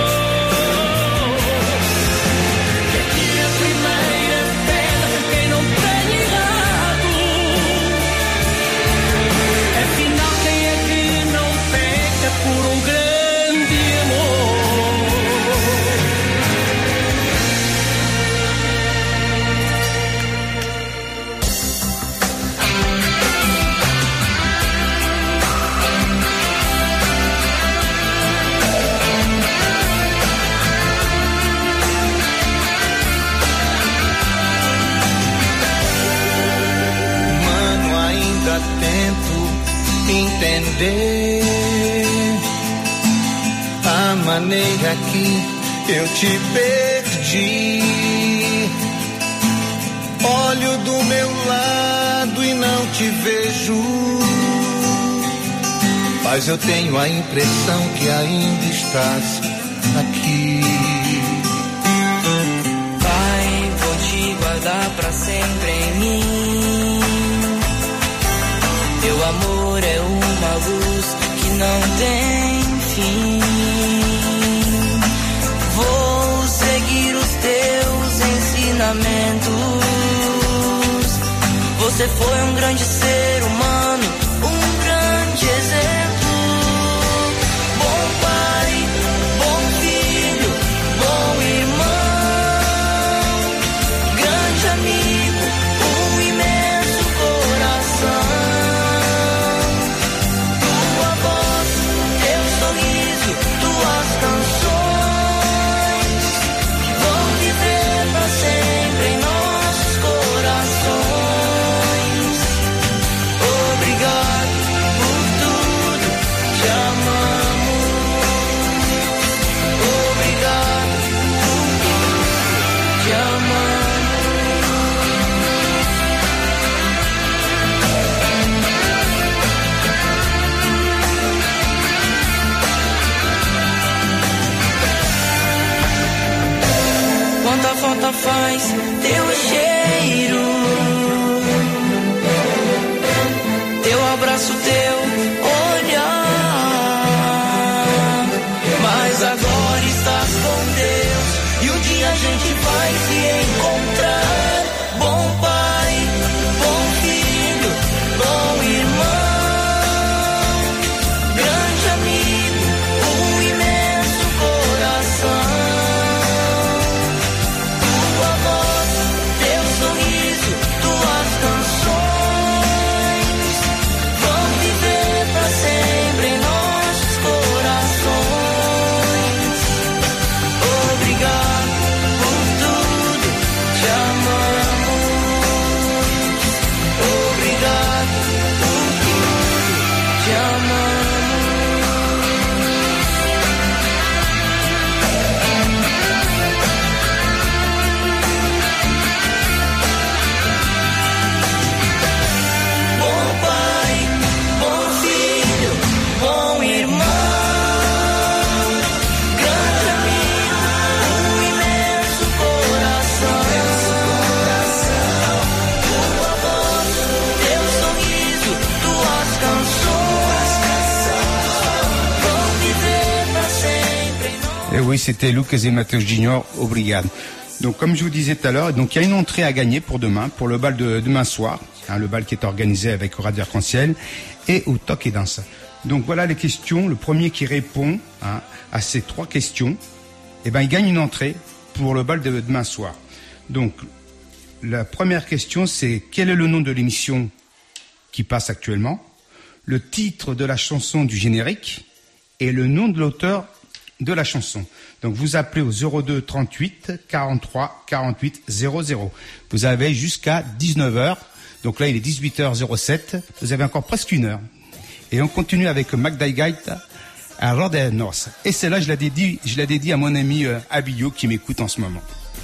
J: Por um grande amor.
O: Mano, ainda tento entender a maneira que eu te perdi. Olho do meu lado e não te vejo, mas eu tenho a impressão que ainda estás aqui.
G: Pai, vou te guardar pra sempre em mim. Teu amor é uma luz que não tem fim. Vou seguir os teus ensinamentos. Você foi um grande ser humano, um grande exemplo. Bom pai, bom filho, bom irmão, grande amigo, um imenso coração. Tua voz, teu sorriso, tuas canções vão viver pra sempre em nossos corações. Obrigado por tudo, te amamos. Obrigado por tudo, te amamos. Quanta falta faz teu cheiro, teu abraço, teu olhar. Mas agora estás com Deus e um dia a gente vai se encontrar. Bom pai, bom filho, bom irmão, grande amigo, um imenso coração. Tua voz, teu sorriso, tuas canções vão viver pra sempre em nossos corações. Obrigado por tudo,
E: c'était Lucas et Matheus Junior, Obrigado. Donc, comme je vous disais tout à l'heure, donc il y a une entrée à gagner pour demain, pour le bal de demain soir, hein, le bal qui est organisé avec Radio Arc-en-Ciel et au Toque et Danse. Donc voilà les questions. Le premier qui répond hein, à ces trois questions, eh ben il gagne une entrée pour le bal de demain soir. Donc la première question, c'est quel est le nom de l'émission qui passe actuellement, le titre de la chanson du générique et le nom de l'auteur de la chanson. Donc vous appelez au zéro deux trente-huit quarante-trois quarante-huit zéro zéro. Vous avez jusqu'à dix-neuf heures. Donc là il est dix-huit heures zéro sept. Vous avez encore presque une heure. Et on continue avec Magda Gaita à Roda Nossa. Et celle-là je la dédie, je la dédie à mon ami euh, Abillo qui m'écoute en ce moment.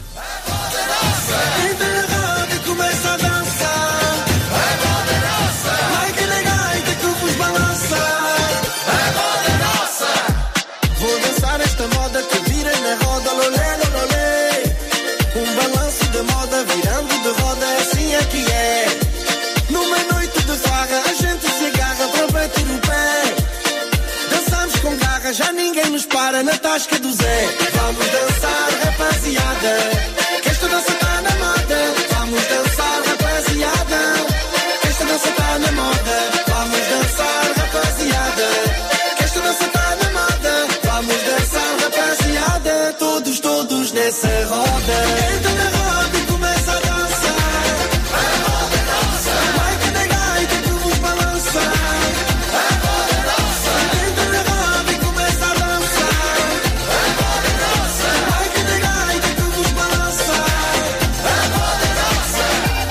P: Já ninguém nos para na tasca do Zé. Vamos dançar, rapaziada, que esta dança tá na moda. Vamos dançar, rapaziada, que esta dança tá na moda. Vamos dançar, rapaziada, que esta dança tá na moda. Vamos dançar, rapaziada, todos, todos nessa roda. Entra na roda e começa a dançar. A roda dança. Vai que da gaita que vos balança. A roda dança. Entra na roda e começa a dançar. A roda dança. Vai que da gaita que vos balança. A roda dança.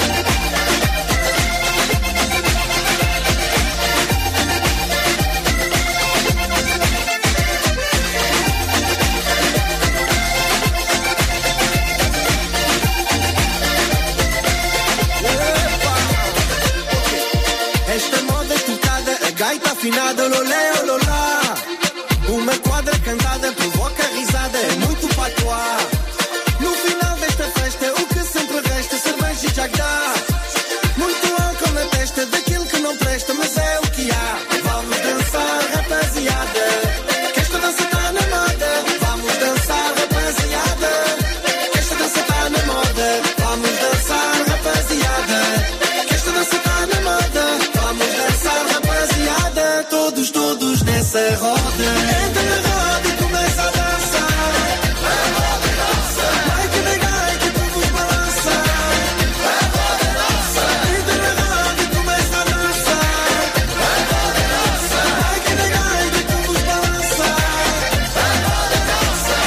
P: Esta moda é tocada, a gaita afinada, ololé, ololá. Uma quadra cantada provoca risada, é muito patois. No final desta festa, o que sempre resta, cerveja e jagdá. Muito álcool na testa, daquilo que não presta, mas é o que há. Vamos dançar, rapaziada, que esta dança tá na moda. Vamos dançar, rapaziada, que esta dança tá na moda. Vamos dançar, rapaziada, que esta dança tá na moda. Vamos dançar, rapaziada, todos, todos nessa roda. Entra na roda e começa a dançar. A roda dança. Vai que da gaita que vos balança. A roda dança. Entra na roda e começa a dançar. A roda dança. Vai que da gaita que vos balança. A roda dança.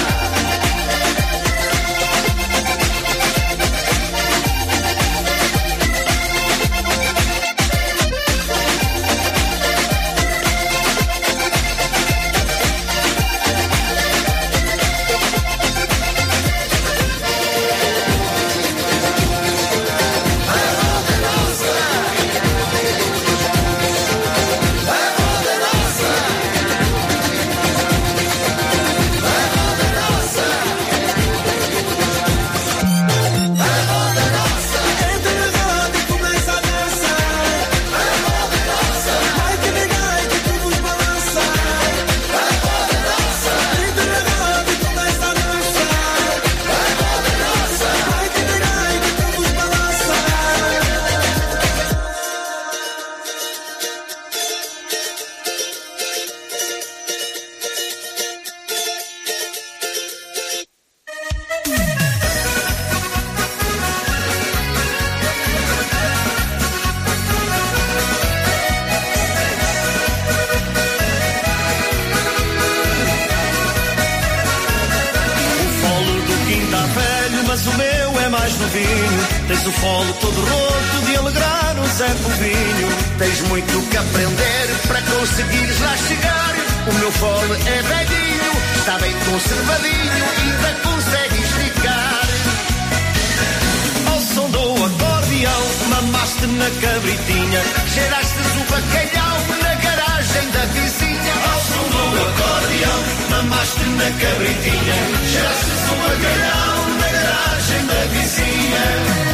Q: mas o meu é mais novinho. Tens o folo todo roto de alegrar o Zé Povinho. Tens muito que aprender para conseguires lá chegar. O meu folo é velhinho, está bem conservadinho, ainda consegue esticar. Ao som do acordeão, mamaste na cabritinha, cheiraste o bacalhau na garagem da vizinha. Ao som do acordeão, mamaste na cabritinha, cheiraste o bacalhau na garagem da vizinha.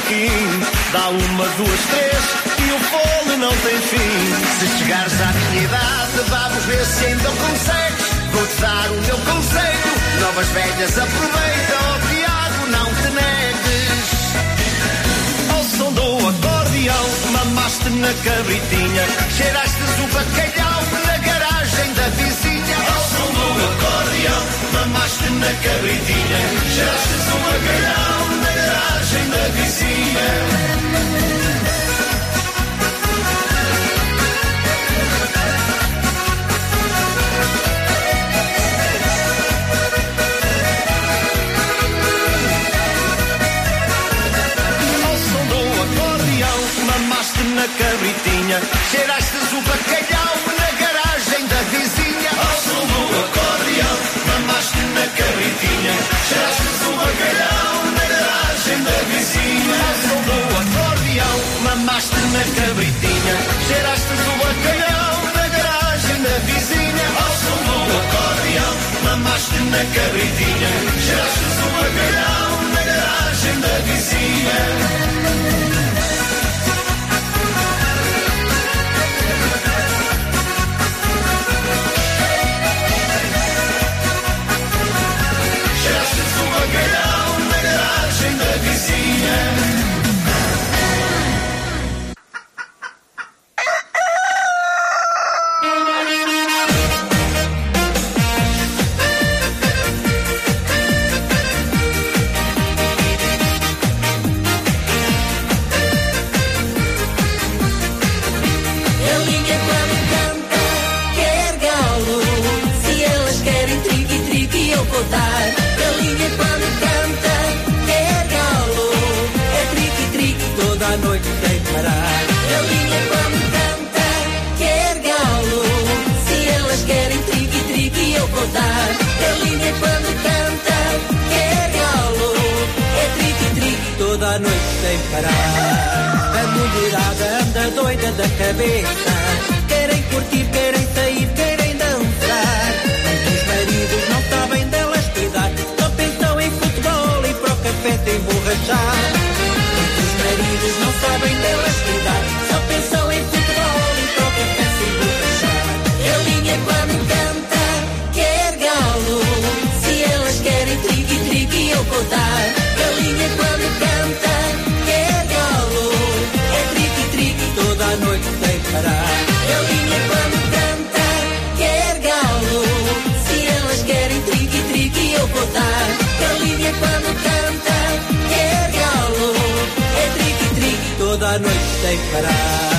Q: Kim. Dá uma, duas, três e o fole não tem fim. Se chegares à minha idade, vamos ver se ainda consegues. Vou-te dar o meu conselho, novas velhas aproveita, ó Tiago, não te negues. Ao som do acordeão, mamaste na cabritinha, cheirastes o bacalhau na garagem da vizinha. Ao som do acordeão, mamaste na cabritinha, cheirastes o bacalhau na garagem da vizinha. Na cabritinha, cheirastes o bacalhau na garagem da vizinha. Ao som do acordeão, mamaste na cabritinha, cheirastes o bacalhau na garagem da vizinha. Ao som do acordeão, mamaste na cabritinha, cheirastes o bacalhau na garagem da vizinha. Ao som do acordeão, mamaste na cabritinha, cheirastes o bacalhau na garagem da vizinha.
R: Da cabeça, querem curtir, querem sair, querem dançar. Muitos maridos não sabem delas cuidar, só pensam em futebol e para o café se emborrachar. Muitos maridos não sabem delas cuidar, só pensam em futebol e para o café se emborrachar. Galinha quando canta, quer galo, se elas querem triqui, triqui eu vou dar. Galinha quando canta, quer galo, é triqui, triqui toda a noite sem parar. Galinha quando canta, quer galo, se elas querem triqui, triqui eu vou dar. Galinha quando canta, quer galo, é triqui, triqui toda a noite sem parar.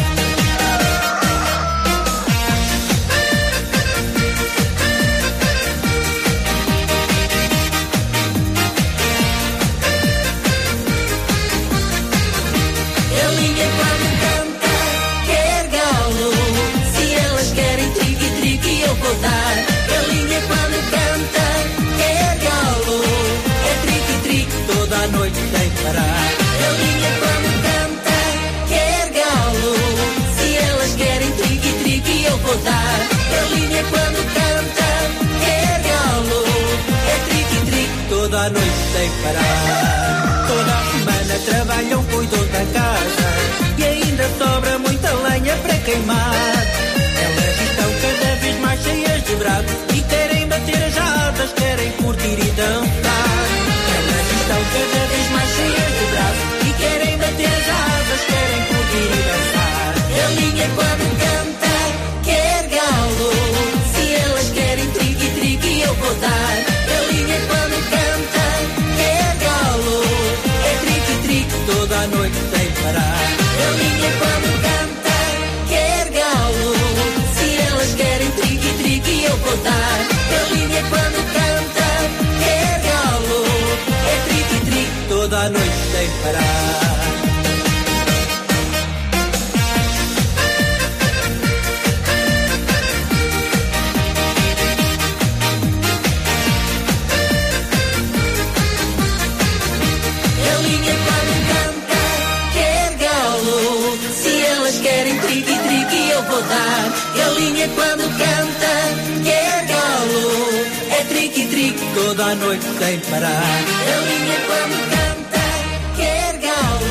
R: Galinha quando canta, quer galo, é triqui, triqui toda a noite sem parar. Galinha quando canta, quer galo, se elas querem triqui, triqui eu vou dar. Galinha quando canta, quer galo, é triqui, triqui toda a noite sem parar. Toda a semana trabalham, cuidam da casa e ainda sobra muita lenha para queimar. Elas estão cada vez mais cheias de brado e querem bater as asas, querem curtir e dançar. Elas estão cada vez mais cheias de brado e querem bater as asas, querem curtir e dançar. Galinha quando canta, quer galo, se elas querem triqui, triqui eu vou dar. Galinha quando canta, quer galo, é triqui, triqui toda a noite sem parar. Galinha quando canta, quer galo, se elas querem triqui, triqui eu vou dar. Galinha quando canta, quer galo, é triqui, triqui toda a noite sem parar. Galinha quando canta, quer galo, se elas querem triqui, triqui eu vou dar. Galinha quando canta, quer galo, é triqui, triqui toda a noite sem parar. Galinha quando canta, quer galo.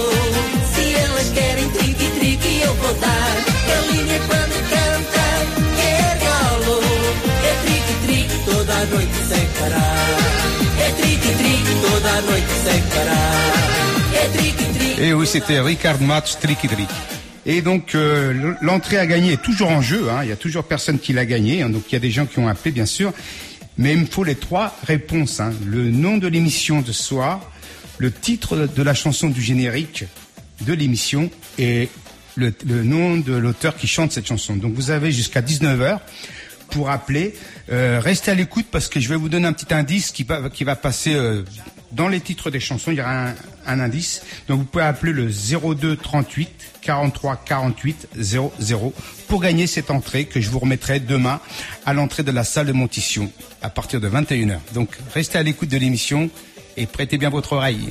R: vou dar. Galinha quando canta, quer galo. É trique-trique toda a noite sem parar. É trique-trique toda a noite sem parar. É trique-trique.
E: Et oui, c'était Ricard Match, Tricky Trick. Et donc euh, l'entrée à gagner est toujours en jeu, hein. Il y a toujours personne qui l'a gagné, hein. Donc il y a des gens qui ont appelé bien sûr, mais il me faut les trois réponses, hein. Le nom de l'émission de ce soir, le titre de la chanson du générique de l'émission et le, le nom de l'auteur qui chante cette chanson. Donc vous avez jusqu'à dix-neuf heures pour appeler. Euh, restez à l'écoute parce que je vais vous donner un petit indice qui va, qui va passer euh, dans les titres des chansons. Il y aura un, un indice. Donc vous pouvez appeler le zéro deux trente-huit quarante-trois quarante-huit zéro zéro pour gagner cette entrée que je vous remettrai demain à l'entrée de la salle de Montition à partir de vingt et une heures. Donc restez à l'écoute de l'émission et prêtez bien votre oreille.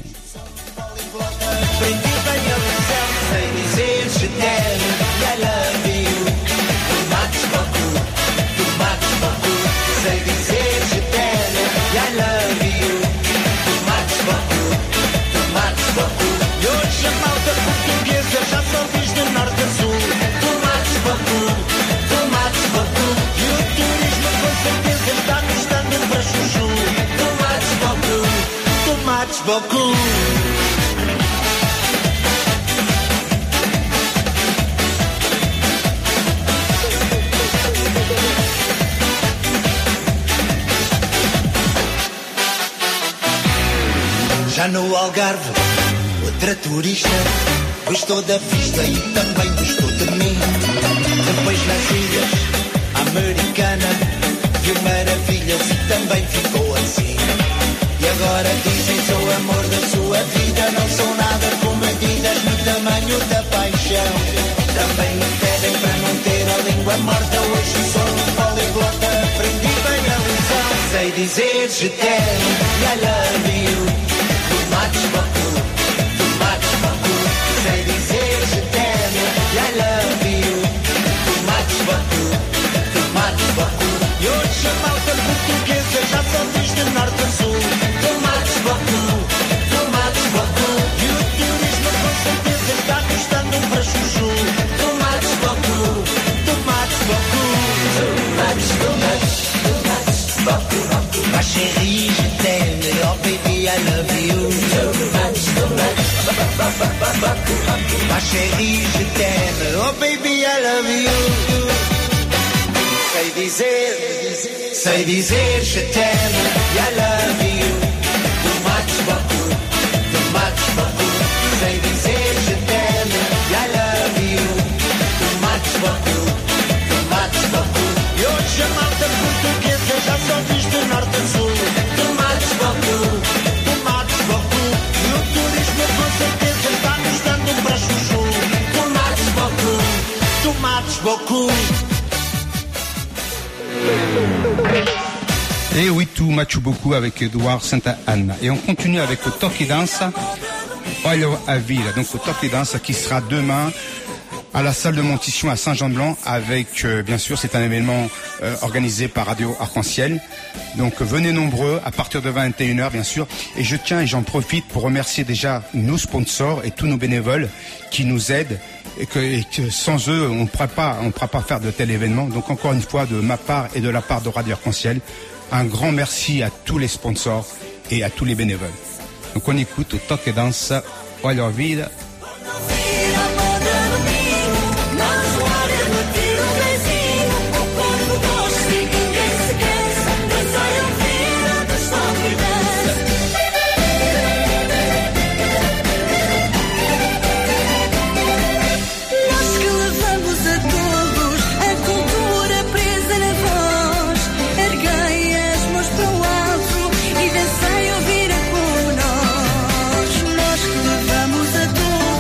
Q: Beaucoup. Já no Algarve, outra turista gostou da vista e também gostou de mim. Depois nas ilhas, a americana viu maravilhas e também ficou assim. E agora dizem sou o amor da sua vida. Não sou nada com medidas no tamanho da paixão. Também me pedem para não ter a língua morta. Hoje sou um poliglota, aprendi bem a lição. Sei dizer je t'aime e I love you. Too much beaucoup, too much beaucoup. Sei dizer je t'aime e I love you. Too much beaucoup, too much beaucoup. E hoje a malta portuguesa já só diz de norte a sul. Ma chérie, je t'aime, oh baby, I love you. Ma chérie, je t'aime, oh baby, I love you. Sei dizer, sei dizer, je t'aime, I love you. Too much beaucoup, too much beaucoup. Sei dizer, je t'aime, I love you. Too much beaucoup, too much beaucoup. E hoje a malta portuguesa já só diz de norte a sul. Too much beaucoup, too much beaucoup. E o turismo com certeza está nos dando para chuchu. Too much beaucoup, too much beaucoup.
E: Et oui, tout match beaucoup avec Edouard Sainte-Anne. Et on continue avec le Toque Dança, Olha a Vida. Donc le Toque Dança qui sera demain à la salle de Montition à Saint-Jean-de-Blanc avec, euh, bien sûr, c'est un événement euh, organisé par Radio Arc-en-Ciel. Donc venez nombreux à partir de vingt et une heures, bien sûr. Et je tiens et j'en profite pour remercier déjà nos sponsors et tous nos bénévoles qui nous aident et que, et que sans eux, on ne pourra pas, on ne pourra pas faire de tel événement. Donc encore une fois, de ma part et de la part de Radio Arc-en-Ciel, un grand merci à tous les sponsors et à tous les bénévoles. Donc on écoute au Toque Dança, Olha a Vida.
H: Nós que levamos a todos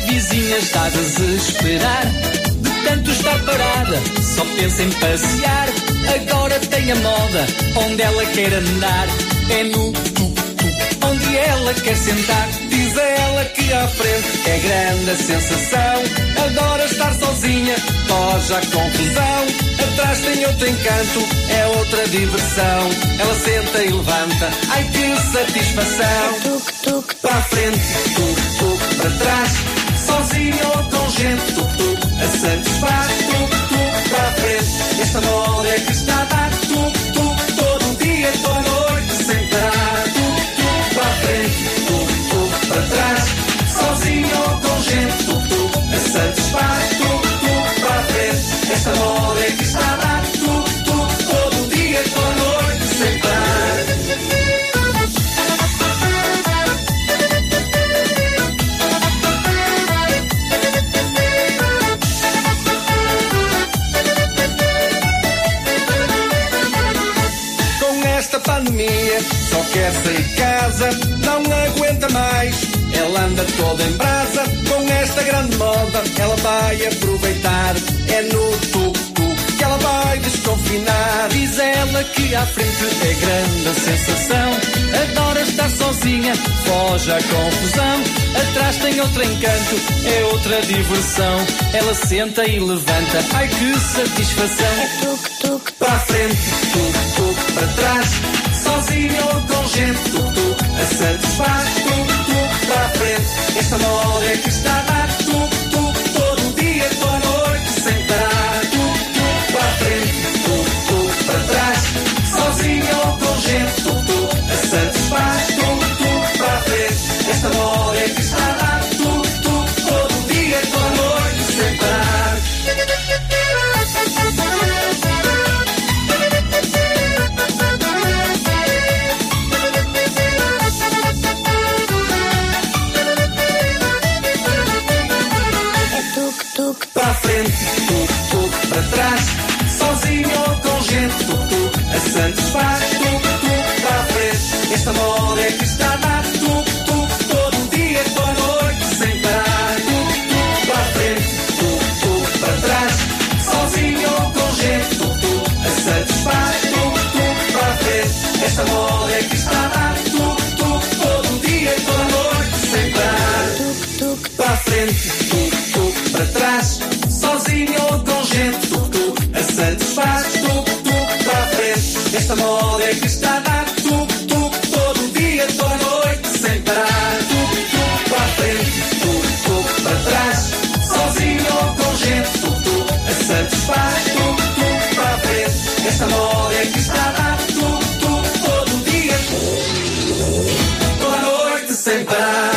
S: vizinha está a desesperar. De tanto estar parada, só pensa em passear. Agora tem a moda, onde ela quer andar é no tuk-tuk, onde ela quer sentar. Diz a ela que à frente é grande a sensação. Adora estar sozinha, foge à confusão. Atrás tem outro encanto, é outra diversão. Ela senta e levanta, ai que satisfação.
M: Tuk-tuk,
S: para a frente, tuk-tuk, para trás. Sozinha ou com gente, tuk-tuk, a satisfaz. Tuk-tuk, para a frente, esta moda é que está a dar. Tuk-tuk, todo dia, toda noite, sem parar. Tuk-tuk, para a frente, tuk-tuk, para trás. Sozinha ou com gente, tuk-tuk, a satisfaz. Tuk-tuk, para a frente, esta moda é que está a dar. Tuk-tuk, todo dia, toda noite, sem parar. Pandemia, só quer sair de casa, não aguenta mais. Ela anda toda em brasa, com esta grande moda, ela vai aproveitar. É no tuk-tuk que ela vai desconfinar. Diz ela que à frente é grande a sensação. Adora estar sozinha, foge à confusão. Atrás tem outro encanto, é outra diversão. Ela senta e levanta, ai que satisfação.
M: é tuk-tuk,
S: para a frente, tuk-tuk, para trás. Sozinha ou com gente, tuk-tuk, a satisfaz. Tuk-tuk, para a frente, esta moda é que está a dar. Tuk-tuk, todo dia, toda noite, sem parar. Tuk-tuk, para a frente, tuk-tuk, para trás. Sozinha ou com gente, tuk-tuk, a satisfaz. Tuk-tuk, para a frente, esta moda é que está a dar. Tuk-tuk, todo dia, toda noite, sem parar. Para a frente, tuk-tuk, para trás. Sozinho ou com gente, tuk-tuk, a satisfaz. Tuk-tuk, para a frente, esta moda é que está a dar. Tuk-tuk, todo dia, toda noite, sem parar. Tuk-tuk, para a frente, tuk-tuk, para trás. Sozinho ou com gente, tuk-tuk, a satisfaz. Tuk-tuk, para a frente, esta moda é que está a dar. Tuk-tuk, todo dia, toda noite, sem parar.
M: tuk-tuk,
S: para a frente, tuk-tuk, para trás. Sozinho ou com gente, tuk-tuk, a satisfaz. Tuk-tuk, para a frente, esta moda é que está a dar. Tuk-tuk, todo dia, toda noite, sem parar. Tuk-tuk, para a frente, tuk-tuk, para trás. Sozinho ou com gente, tuk-tuk, a satisfaz. Tuk-tuk, para a frente, esta moda é que está a dar. Tuk-tuk, todo dia, toda noite, sem parar.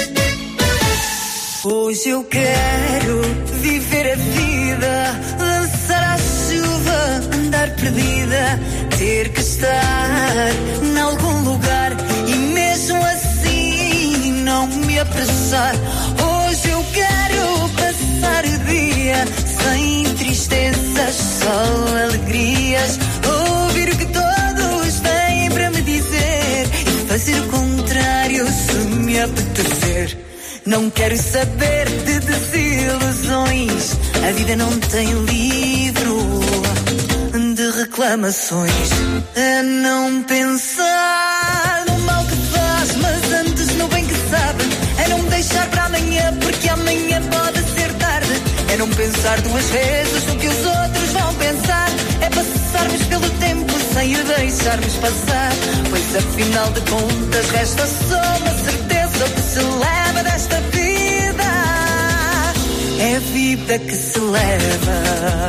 G: Hoje eu quero viver a vida, dançar à chuva, andar perdida, ter que estar em algum lugar e mesmo assim não me apressar. Hoje eu quero passar o dia sem tristezas, só alegrias, ouvir o que todos têm para me dizer e fazer o contrário se me apetecer. Não quero saber de desilusões, a vida não tem livro de reclamações. É não pensar no mal que faz, mas antes no bem que sabe. É não deixar para amanhã, porque amanhã pode ser tarde. É não pensar duas vezes no que os outros vão pensar. É passarmos pelo tempo sem o deixarmos passar, pois afinal de contas resta só uma certeza. O que se leva desta vida é a vida que se leva.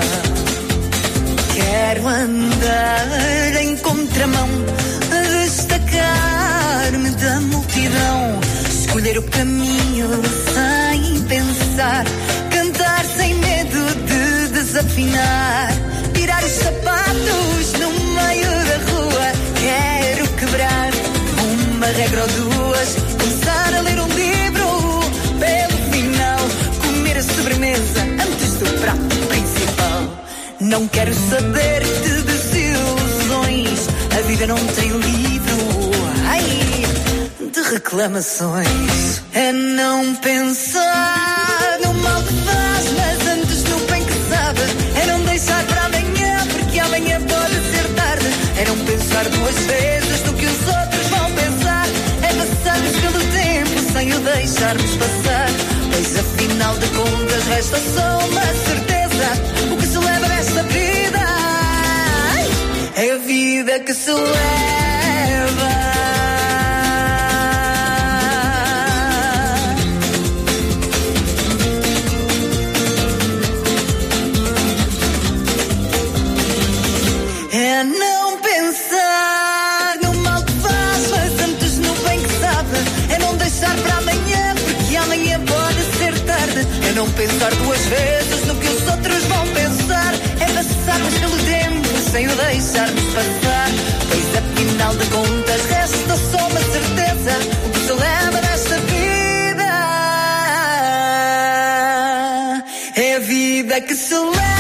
G: Quero andar em contramão, destacar-me da multidão, escolher o caminho sem pensar, cantar sem medo de desafinar, tirar os sapatos no meio da rua. Quero quebrar uma regra ou duas, começar a ler um livro, pelo final comer a sobremesa antes do prato principal. Não quero saber de desilusões, a vida não tem livro, ai, de reclamações. É não pensar
L: resta só uma certeza. O que se leva nesta vida é a vida que se leva. É não pensar no mal que faz, mas antes no bem que sabe. É não deixar para amanhã, porque amanhã pode ser tarde. É não pensar duas vezes no que os outros vão pensar. É passarmos pelo tempo sem o deixarmos passar. Pois afinal de contas resta só uma certeza. O que se leva nesta vida é a vida que se leva.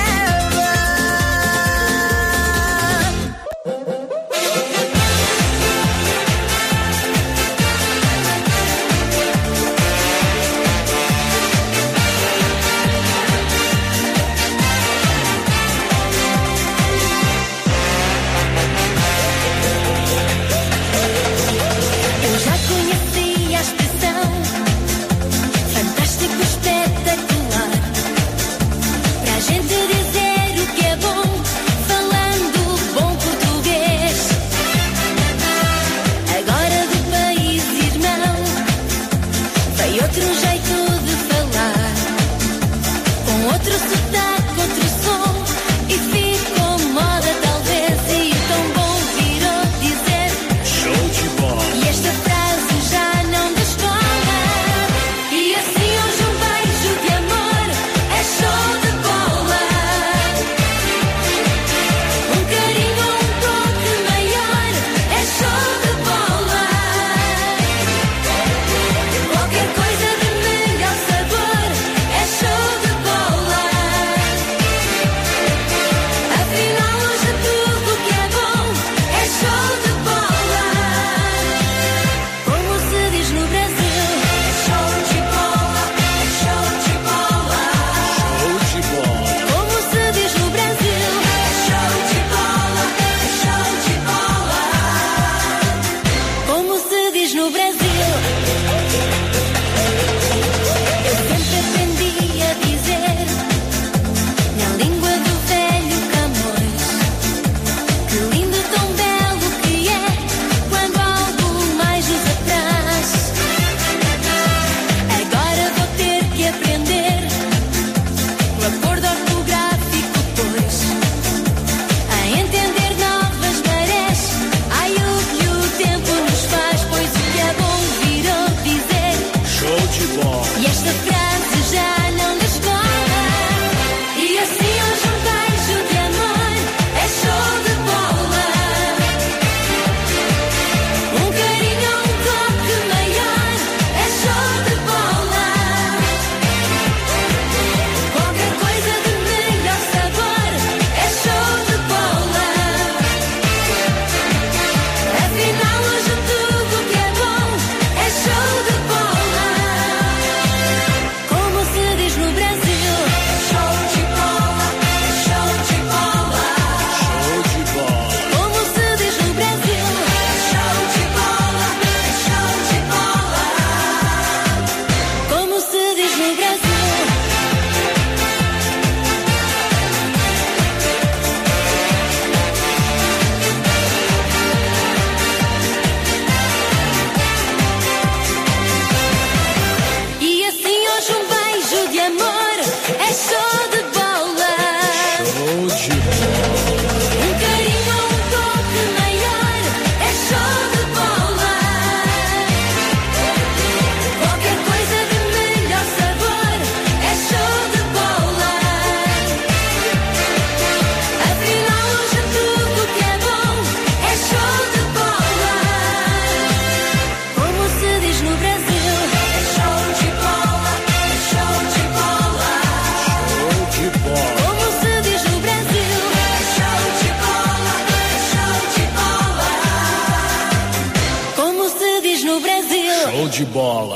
T: Show de bola.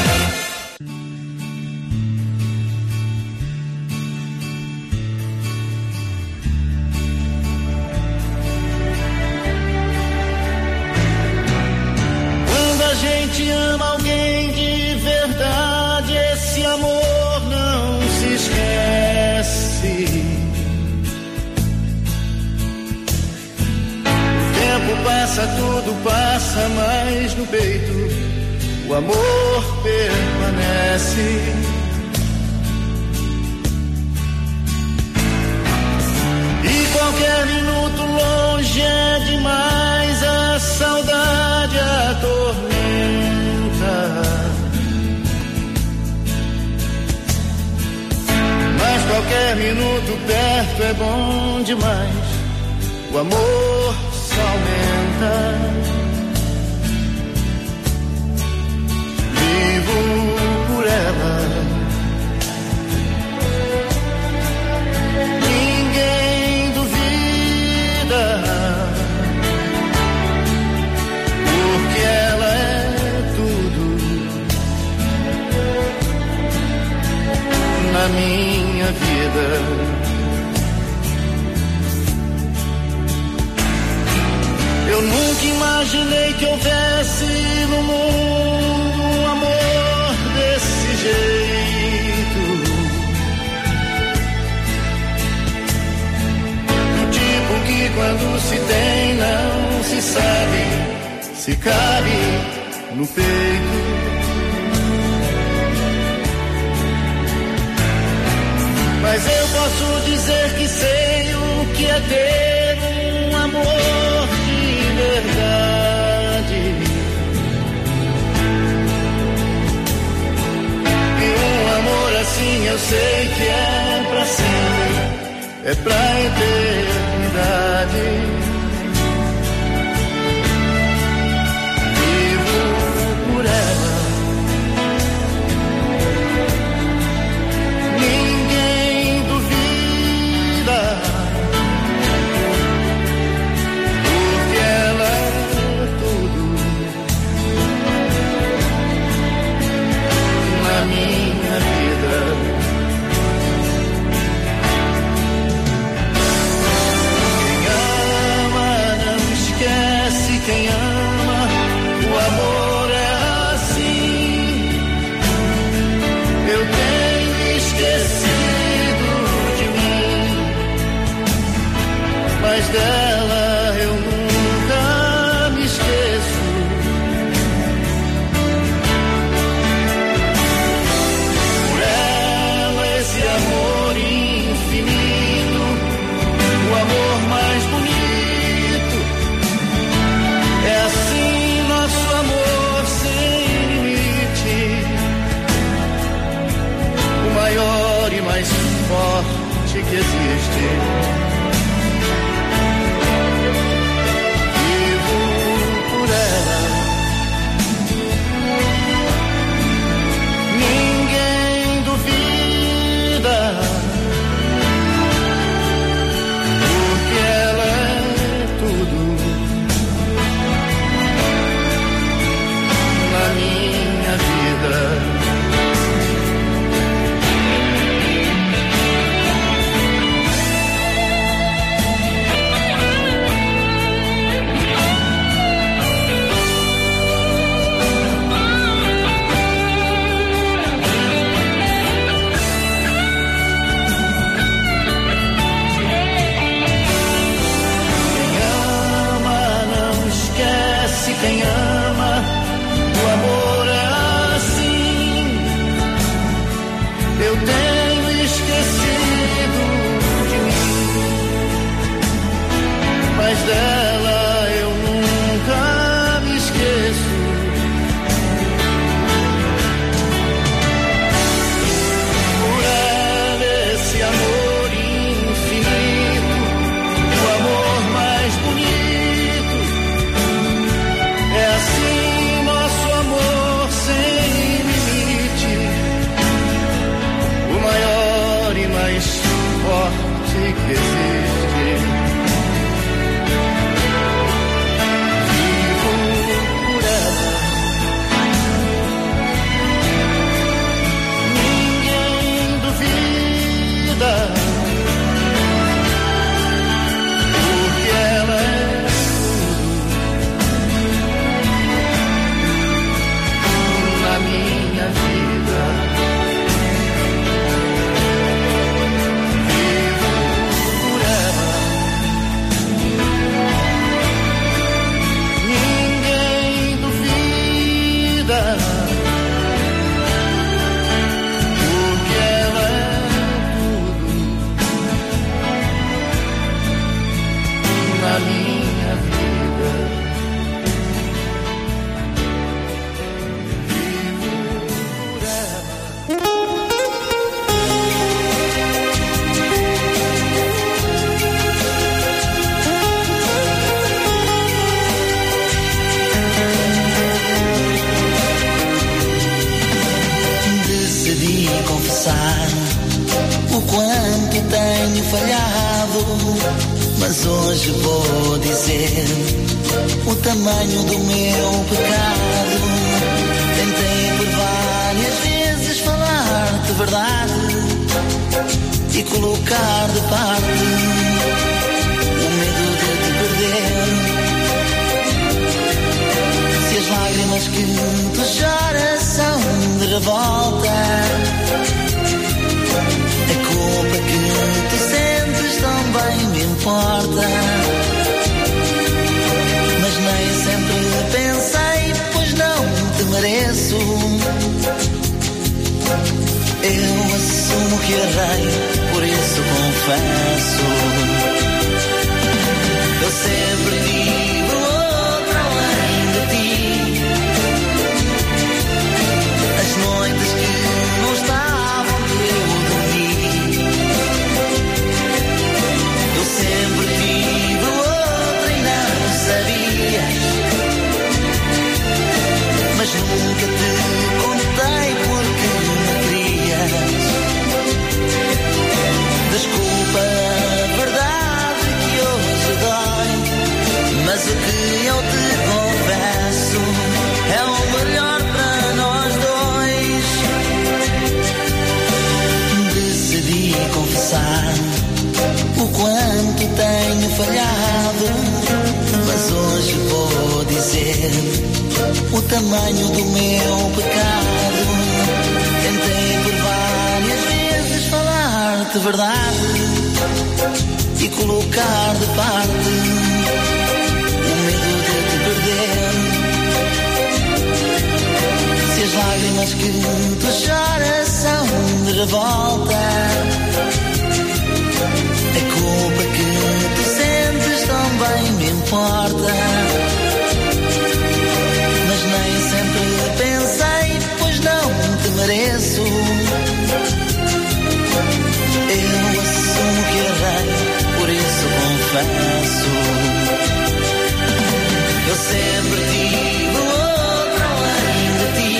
Q: Quando a gente ama alguém de verdade, esse amor não se o amor permanece. E qualquer minuto longe é demais, a saudade atormenta. Mas qualquer minuto perto é bom demais, o amor só aumenta. Vivo por ela, ninguém duvida, porque ela é tudo na minha vida. Eu nunca imaginei que houvesse no mundo um amor desse jeito, do tipo que quando se tem não se sabe se cabe no peito. Mas eu posso dizer que sei o que é ter um amor de verdade, e um amor assim eu sei que é pra sempre, é pra eternidade. Vivo por ela, ninguém duvida, porque ela é tudo na minha vida. Quem ama, o amor é assim. Eu tenho esquecido de mim, mas dela eu nunca me esqueço. Por ela esse amor infinito, o amor mais bonito. É assim nosso amor sem limite, o maior e mais forte que existe. Vivo por ela, ninguém duvida, porque ela é tudo na minha vida. Quem ama, o amor é assim. Eu tenho esquecido de mim, mas dela eu nunca me esqueço. Por ela esse amor infinito, o amor mais bonito. É assim nosso amor sem limite, o maior e mais forte que existe. Vivo por ela, ninguém duvida, porque ela é na minha vida. Vivo por
G: decidi confessar o quanto tenho falhado, mas hoje vou dizer o tamanho do meu pecado. Tentei por várias vezes falar de verdade e colocar de parte o medo de te perder. Se as lágrimas que tu choras são de revolta, a culpa que tu sentes também me importa. Mas nem sempre pensei, pois não te mereço. Eu assumo que errei, por isso confesso. Eu sempre tive outro além de ti. As noites que não estavam que eu dormi. Eu sempre tive outro e não sabias. Mas nunca te contei porque me querias. Desculpa a verdade que hoje dói, mas o que eu te confesso é o melhor para nós dois. Decidi confessar o quanto tenho falhado, mas hoje vou dizer o tamanho do meu pecado. Tentei por várias vezes falar de verdade e colocar de parte o medo de te perder. Se as lágrimas que tu choras são de revolta, a culpa que tu sentes também me importa. Mas nem sempre pensei, pois não te mereço. Eu assumo que errei, por isso confesso. Eu sempre tive outro além de ti.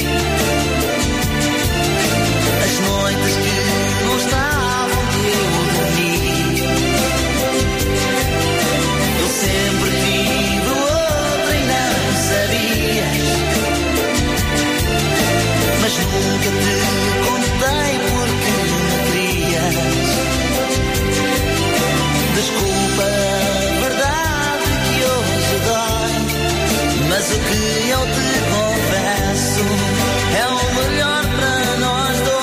G: As noites que não estavam que eu dormi. Eu sempre tive outro e não sabias. Mas nunca te contei porque me querias. Desculpa a verdade que hoje dói, mas o que eu te confesso é o melhor para nós dois.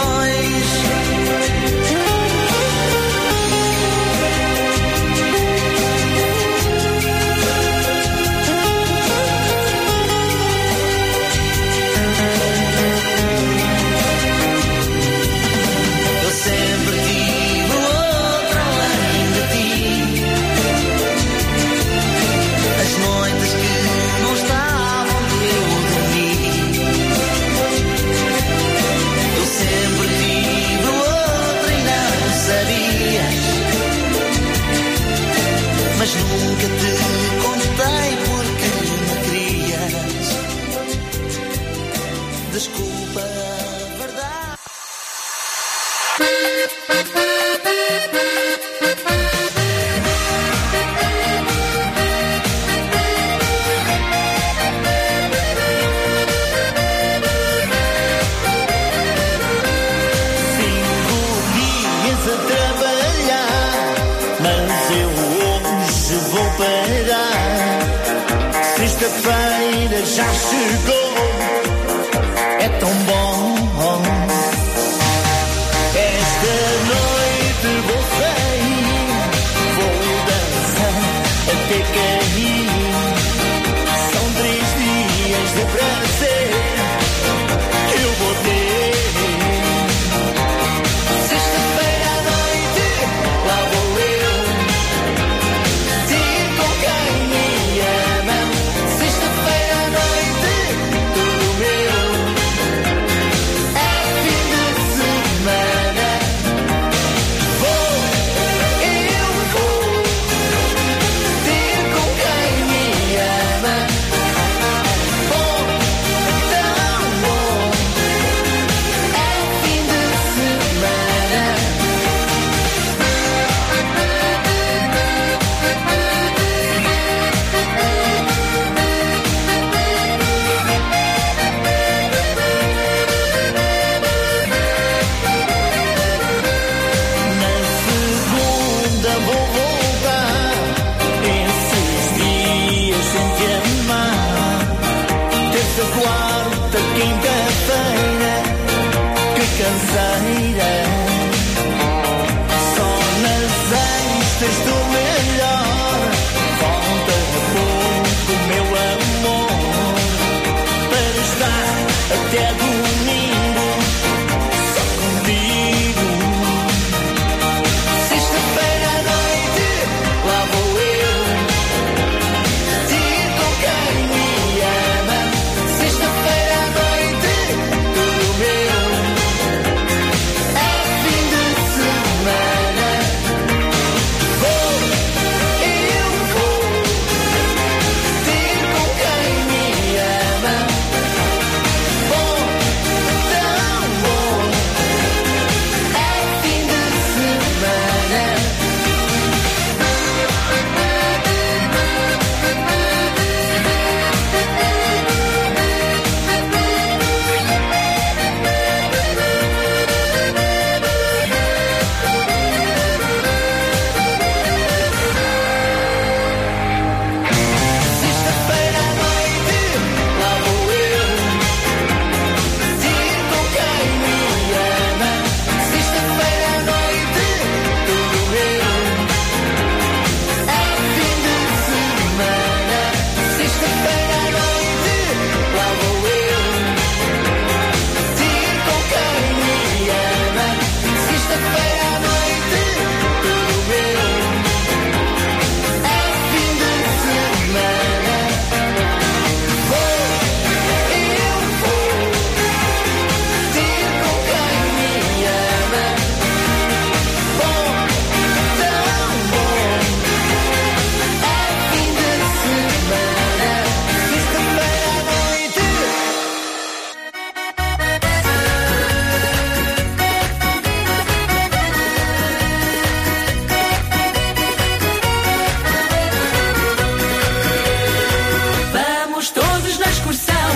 G: Eu sempre tive outro além de ti. As noites que não estavam que eu dormi. Eu sempre tive outro e não sabias. Mas nunca te contei porque me querias. Desculpa a verdade.
Q: Cinco dias a trabalhar, mas eu hoje vou parar. Sexta-feira já chegou, é tão bom. Esta noite vou sair, vou dançar até cair. São três dias de prazer que eu vou ter. Sexta-feira à noite, lá vou eu ter com quem me ama. Sexta-feira à noite, tudo meu. É fim de semana. Vou, eu vou ter com quem
L: mentira. Só nas extras do melhor. Volta de pouco, meu amor, para estar até domingo só contigo. Sexta-feira à noite, lá vou eu ir com quem me ama. Sexta-feira à noite, tudo meu. É fim de semana. Vou, eu vou ir com quem me ama. Bom, tão bom. É fim de semana. Sexta-feira à noite, lá vou eu ir com quem me ama. Sexta-feira à noite, tudo meu. É fim de semana. Sexta-feira à noite, lá vou eu ir com quem me ama. Sexta-feira à noite, tudo meu. É fim de semana. Vou, eu vou ir com quem me ama. Bom, tão bom. É fim de semana. Sexta-feira à noite.
H: Vamos todos na excursão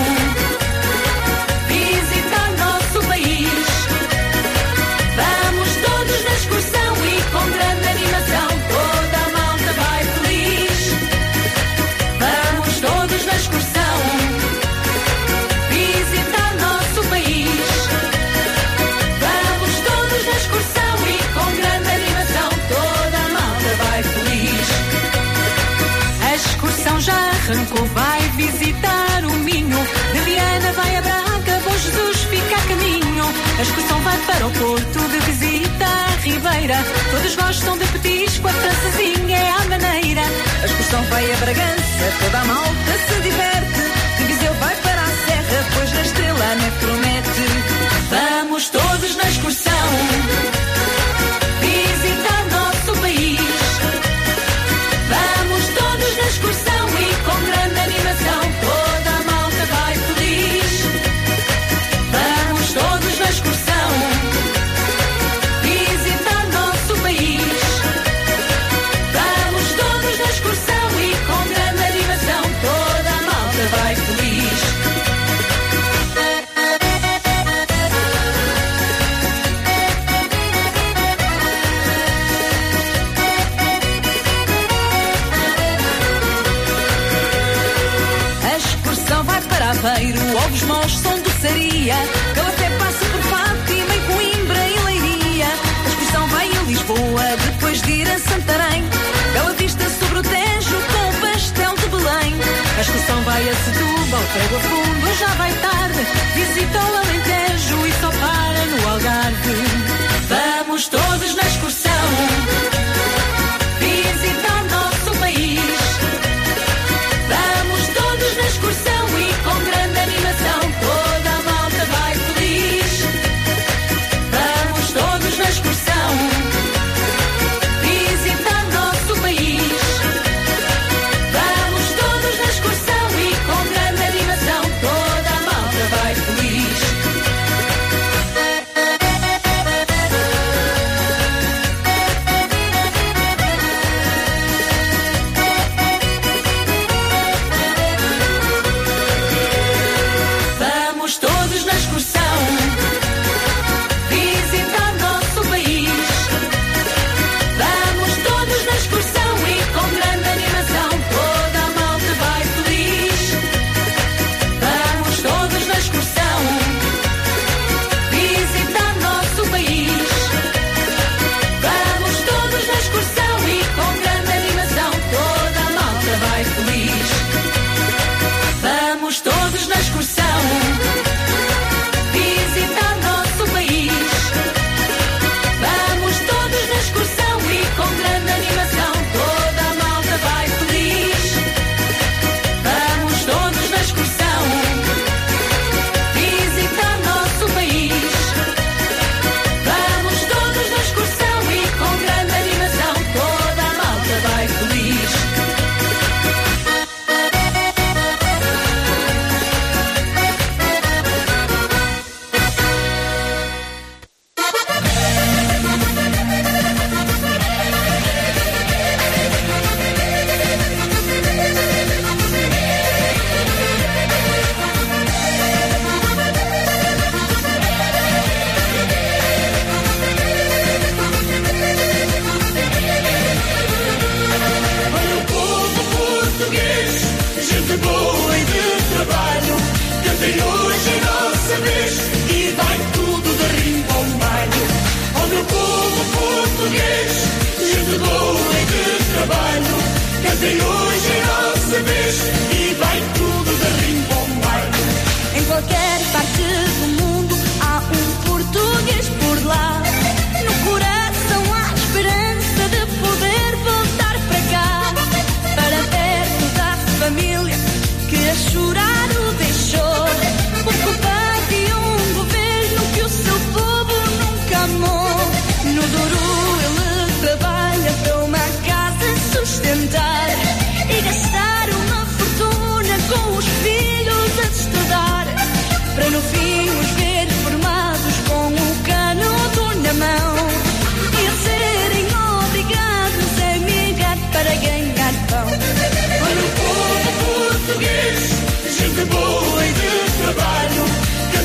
H: visitar nosso país. Vamos todos na excursão e com grande animação toda a malta vai feliz. Vamos todos na excursão visitar nosso país. Vamos todos na excursão e com grande animação toda a malta vai feliz. A excursão já arrancou, vai visitar o Minho. De Viana vai a Braga, Bom Jesus fica a caminho. A excursão vai para o Porto, de visita à Ribeira. Todos gostam de petisco, a francesinha é a maneira. A excursão vai a Bragança, toda a malta se diverte. De Viseu vai para a Serra, pois na estrela a net promete. Vamos todos na excursão visitar nosso país. Vamos todos na excursão e com grande animação toda a malta vai feliz. Vamos todos na excursão visitar nosso país. Vamos todos na excursão e com grande animação toda a malta vai feliz. A excursão vai para Aveiro, Ovos Mós, Som do Saria. Calafé passa por Fátima e Coimbra e Leiria. A excursão vai a Lisboa, depois de ir a Santarém. Bela Vista sobre o Tejo com o pastel de Belém. A excursão vai a Setúbal, Prego a Fundo, já vai tarde. Visita o Alentejo e só para no Algarve. Vamos todos na excursão visitar nosso país. Vamos todos na excursão e com grande animação toda a malta vai feliz.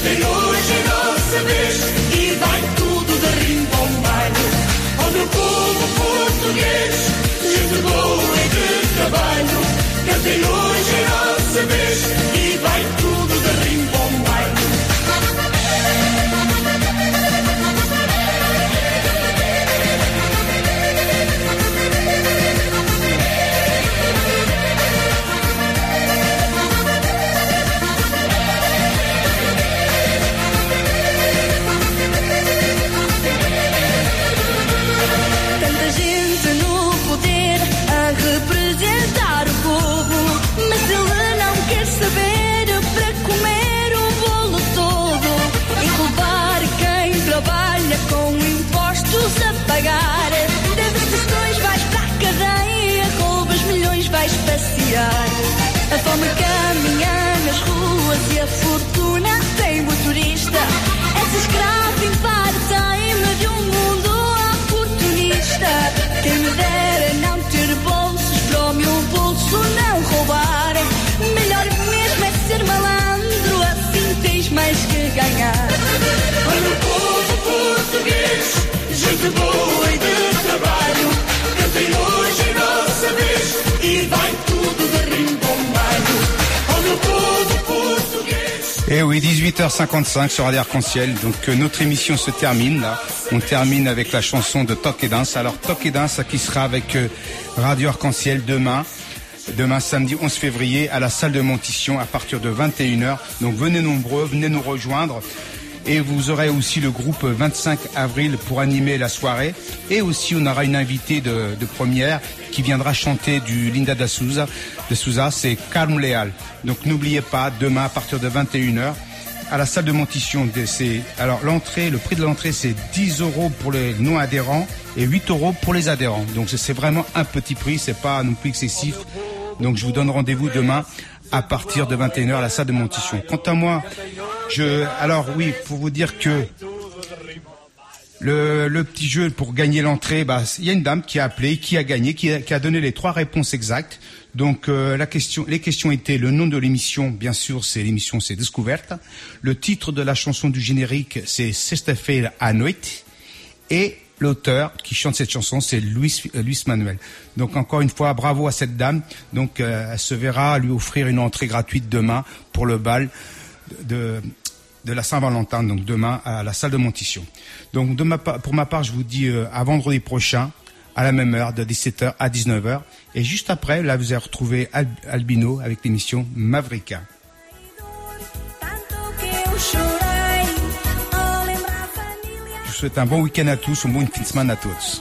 H: Cantem hoje a nossa vez e vai tudo de rimbombaio. Ó meu povo português, gente boa e de trabalho. Cantem hoje a nossa vez e vai tudo de rimbombaio. Tanta gente no poder a representar o povo, mas ele não quer saber para comer o bolo todo e culpar quem trabalha com impostos a pagar. Deves questões, vais para a cadeia, roubas milhões, vais passear. A fome caminha nas ruas e a fortuna tem motorista. És escravo em part-time de um mundo oportunista. Quem me dera não ter bolsos para o meu bolso não roubar. Melhor mesmo é ser malandro, assim tens mais que ganhar. Olha o povo português, gente boa e de trabalho. Cantem hoje a nossa vez e vai tudo de rimbombaio. Olha o povo português.
E: Et oui, dix-huit heures cinquante-cinq sur Radio Arc-en-Ciel. Donc euh, notre émission se termine là. On termine avec la chanson de Toc et Danse. Alors Toc et Danse qui sera avec euh, Radio Arc-en-Ciel demain. Demain samedi onze février à la salle de Montition à partir de vingt et une heures. Donc venez nombreux, venez nous rejoindre. Et vous aurez aussi le groupe vingt-cinq avril pour animer la soirée. Et aussi on aura une invitée de, de première qui viendra chanter du Linda da Souza. De Souza, c'est Carme Leal. Donc n'oubliez pas, demain à partir de vingt et une heures à la salle de Montition. C'est, alors l'entrée, le prix de l'entrée c'est dix euros pour les non adhérents et huit euros pour les adhérents. Donc c'est vraiment un petit prix, c'est pas non plus excessif. Donc je vous donne rendez-vous demain à partir de vingt et une heures à la salle de Montition. Quant à moi, je, alors oui, pour vous dire que le, le petit jeu pour gagner l'entrée, bah, il y a une dame qui a appelé, qui a gagné, qui a, qui a donné les trois réponses exactes. Donc euh, la question, les questions étaient le nom de l'émission, bien sûr, c'est l'émission, c'est Descouverte. Le titre de la chanson du générique, c'est Sexta-feira à Noite. Et l'auteur qui chante cette chanson, c'est Luis, euh, Luis Manuel. Donc encore une fois, bravo à cette dame. Donc euh, elle se verra lui offrir une entrée gratuite demain pour le bal de, de la Saint-Valentin, donc demain à la salle de Montition. Donc de ma, pour ma part, je vous dis euh, à vendredi prochain, à la même heure, de dix-sept heures à dix-neuf heures. Et juste après, là, vous allez retrouver Al- Albino avec l'émission Mavrika. Je vous souhaite un bon week-end à tous, un bon fin de semaine à tous.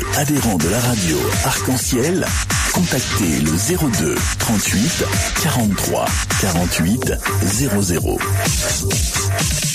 B: adhérent de la radio Arc-en-Ciel, contactez le zéro deux trente-huit quarante-trois quarante-huit zéro zéro.